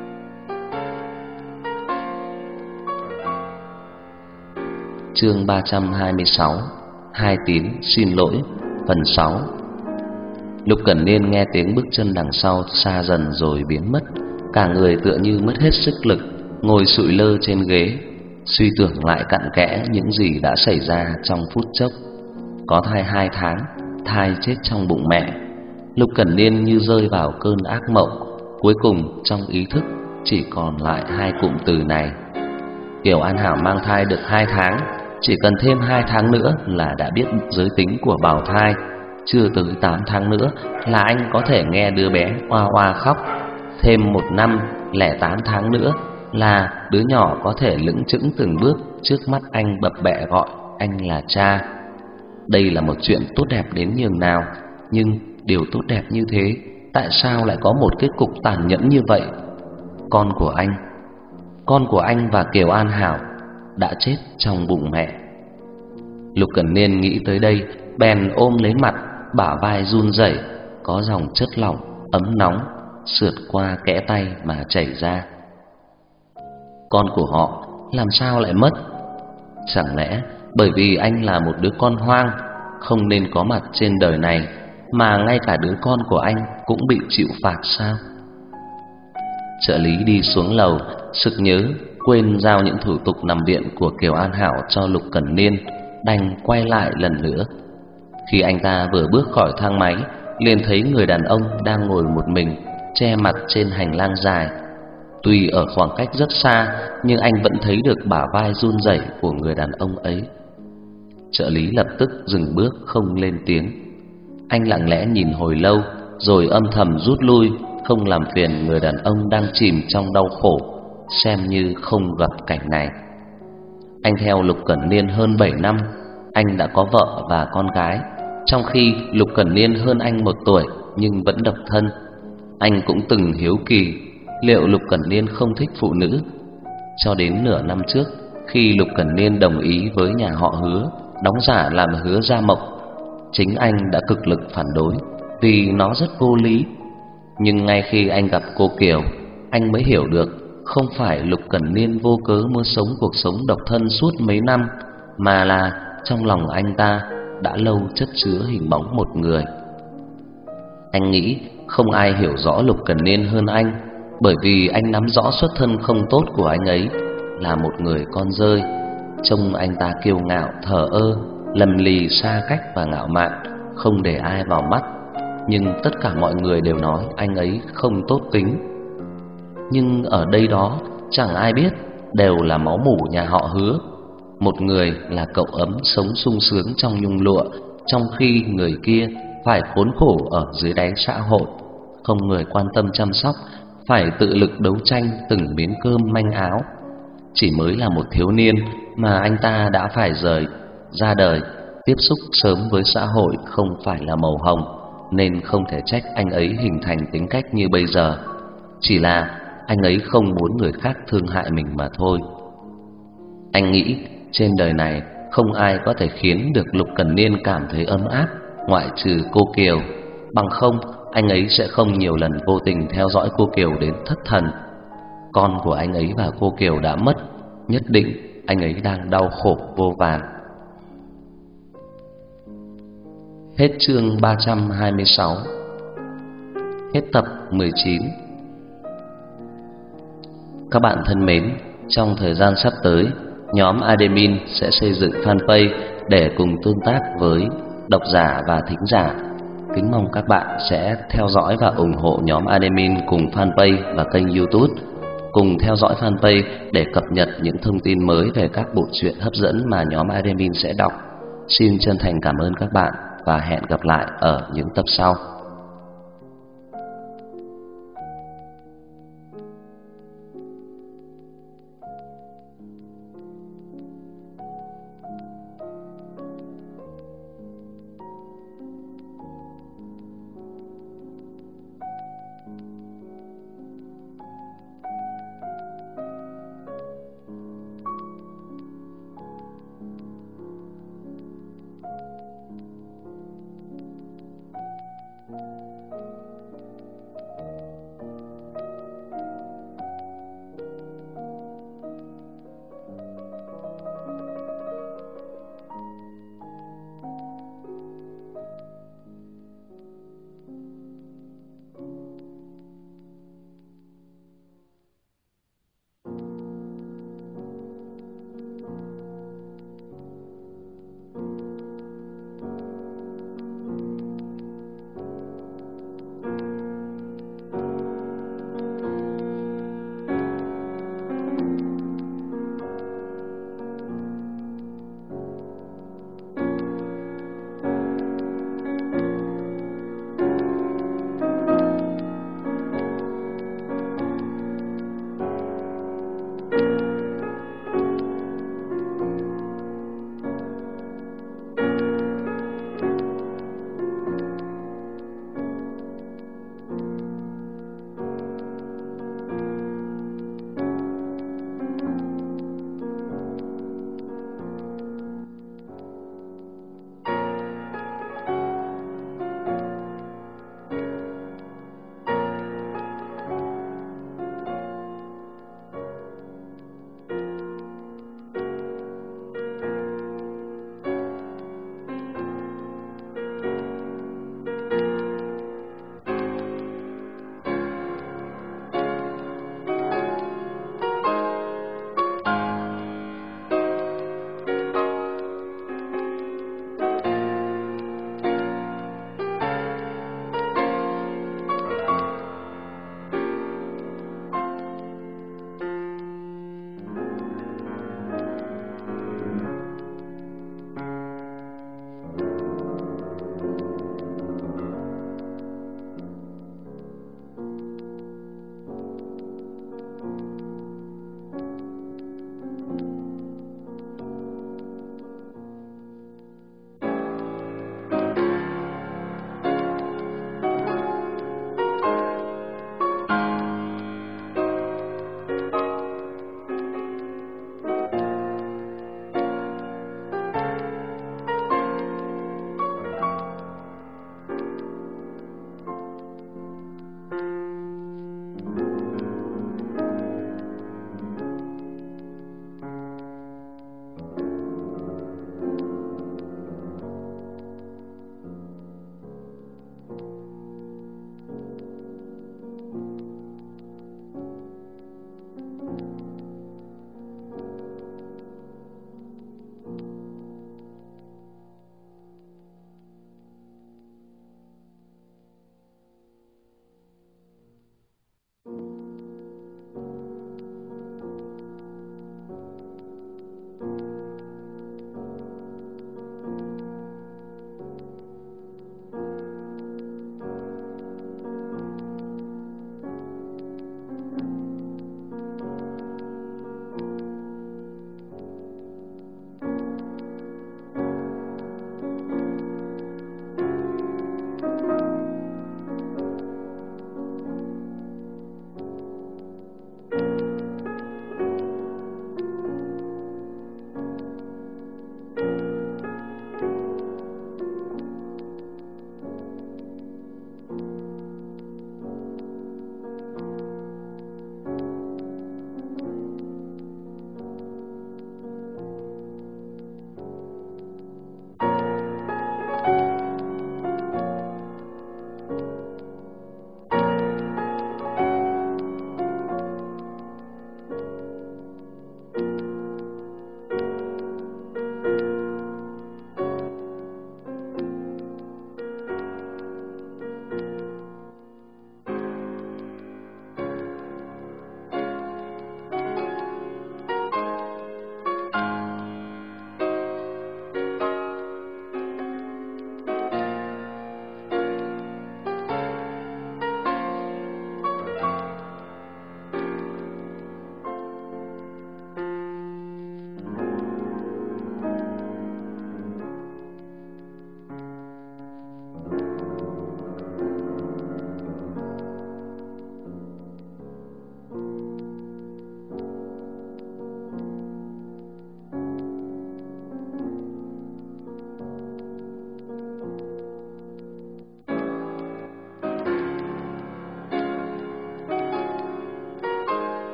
Chương 326, Hai Tín xin lỗi, phần 6. Lục Cẩn Niên nghe tiếng bước chân đằng sau xa dần rồi biến mất, cả người tựa như mất hết sức lực, ngồi sụi lơ trên ghế, suy tưởng lại cặn kẽ những gì đã xảy ra trong phút chốc. Có thai 2 tháng, thai chết trong bụng mẹ. Lục Cẩn Niên như rơi vào cơn ác mộng, cuối cùng trong ý thức chỉ còn lại hai cụm từ này: Kiều An Hảo mang thai được 2 tháng, chỉ cần thêm 2 tháng nữa là đã biết giới tính của bào thai, chưa tới 8 tháng nữa là anh có thể nghe đứa bé oa oa khóc, thêm 1 năm lẻ 8 tháng nữa là đứa nhỏ có thể lững chững từng bước trước mắt anh bập bẹ gọi anh là cha. Đây là một chuyện tốt đẹp đến nhường nào, nhưng điều tốt đẹp như thế tại sao lại có một kết cục tàn nhẫn như vậy? Con của anh và Kiều An Hảo đã chết trong bụng mẹ. Lục Cẩn Niên nghĩ tới đây, bèn ôm lấy mặt, bả vai run rẩy, có dòng chất lỏng ấm nóng sượt qua kẽ tay mà chảy ra. Con của họ làm sao lại mất? Chẳng lẽ bởi vì anh là một đứa con hoang, không nên có mặt trên đời này, mà ngay cả đứa con của anh cũng bị chịu phạt sao? Trợ lý đi xuống lầu, sực nhớ quên giao những thủ tục nằm viện của Kiều An Hảo cho Lục Cẩn Niên, đành quay lại lần nữa. Khi anh ta vừa bước khỏi thang máy, liền thấy người đàn ông đang ngồi một mình, che mặt trên hành lang dài. Tuy ở khoảng cách rất xa, nhưng anh vẫn thấy được bả vai run rẩy của người đàn ông ấy. Trợ lý lập tức dừng bước không lên tiếng. Anh lặng lẽ nhìn hồi lâu, rồi âm thầm rút lui, không làm phiền người đàn ông đang chìm trong đau khổ, xem như không gặp cảnh này. Anh theo Lục Cẩn Niên hơn 7 năm, anh đã có vợ và con gái, trong khi Lục Cẩn Niên hơn anh 1 tuổi nhưng vẫn độc thân. Anh cũng từng hiếu kỳ liệu Lục Cẩn Niên không thích phụ nữ. Cho đến nửa năm trước, khi Lục Cẩn Niên đồng ý với nhà họ Hứa đóng giả làm Hứa Gia Mộc, chính anh đã cực lực phản đối vì nó rất vô lý. Nhưng ngay khi anh gặp cô Kiều, anh mới hiểu được không phải Lục Cẩn Niên vô cớ muốn sống cuộc sống độc thân suốt mấy năm, mà là trong lòng anh ta đã lâu chất chứa hình bóng một người. Anh nghĩ không ai hiểu rõ Lục Cẩn Niên hơn anh, bởi vì anh nắm rõ xuất thân không tốt của anh ấy là một người con rơi. Trông anh ta kiêu ngạo, thờ ơ, lầm lì, xa cách và ngạo mạn, không để ai vào mắt. Nhưng tất cả mọi người đều nói anh ấy không tốt tính. Nhưng ở đây đó chẳng ai biết, đều là máu mủ nhà họ Hứa. Một người là cậu ấm sống sung sướng trong nhung lụa, trong khi người kia phải khốn khổ ở dưới đáy xã hội, không người quan tâm chăm sóc, phải tự lực đấu tranh từng miếng cơm manh áo. Chỉ mới là một thiếu niên mà anh ta đã phải ra đời, tiếp xúc sớm với xã hội không phải là màu hồng, nên không thể trách anh ấy hình thành tính cách như bây giờ. Chỉ là anh ấy không muốn người khác thương hại mình mà thôi. Anh nghĩ trên đời này không ai có thể khiến được Lục Cẩn Niên cảm thấy ấm áp, ngoại trừ cô Kiều. Bằng không, anh ấy sẽ không nhiều lần vô tình theo dõi cô Kiều đến thất thần. Con của anh ấy và cô Kiều đã mất, nhất định anh ấy đang đau khổ vô vàn. Hết chương 326. Hết tập 19. Các bạn thân mến, trong thời gian sắp tới, nhóm admin sẽ xây dựng fanpage để cùng tương tác với độc giả và thính giả. Kính mong các bạn sẽ theo dõi và ủng hộ nhóm admin cùng fanpage và kênh YouTube. Cùng theo dõi fanpage để cập nhật những thông tin mới về các bộ truyện hấp dẫn mà nhóm admin sẽ đọc. Xin chân thành cảm ơn các bạn và hẹn gặp lại ở những tập sau.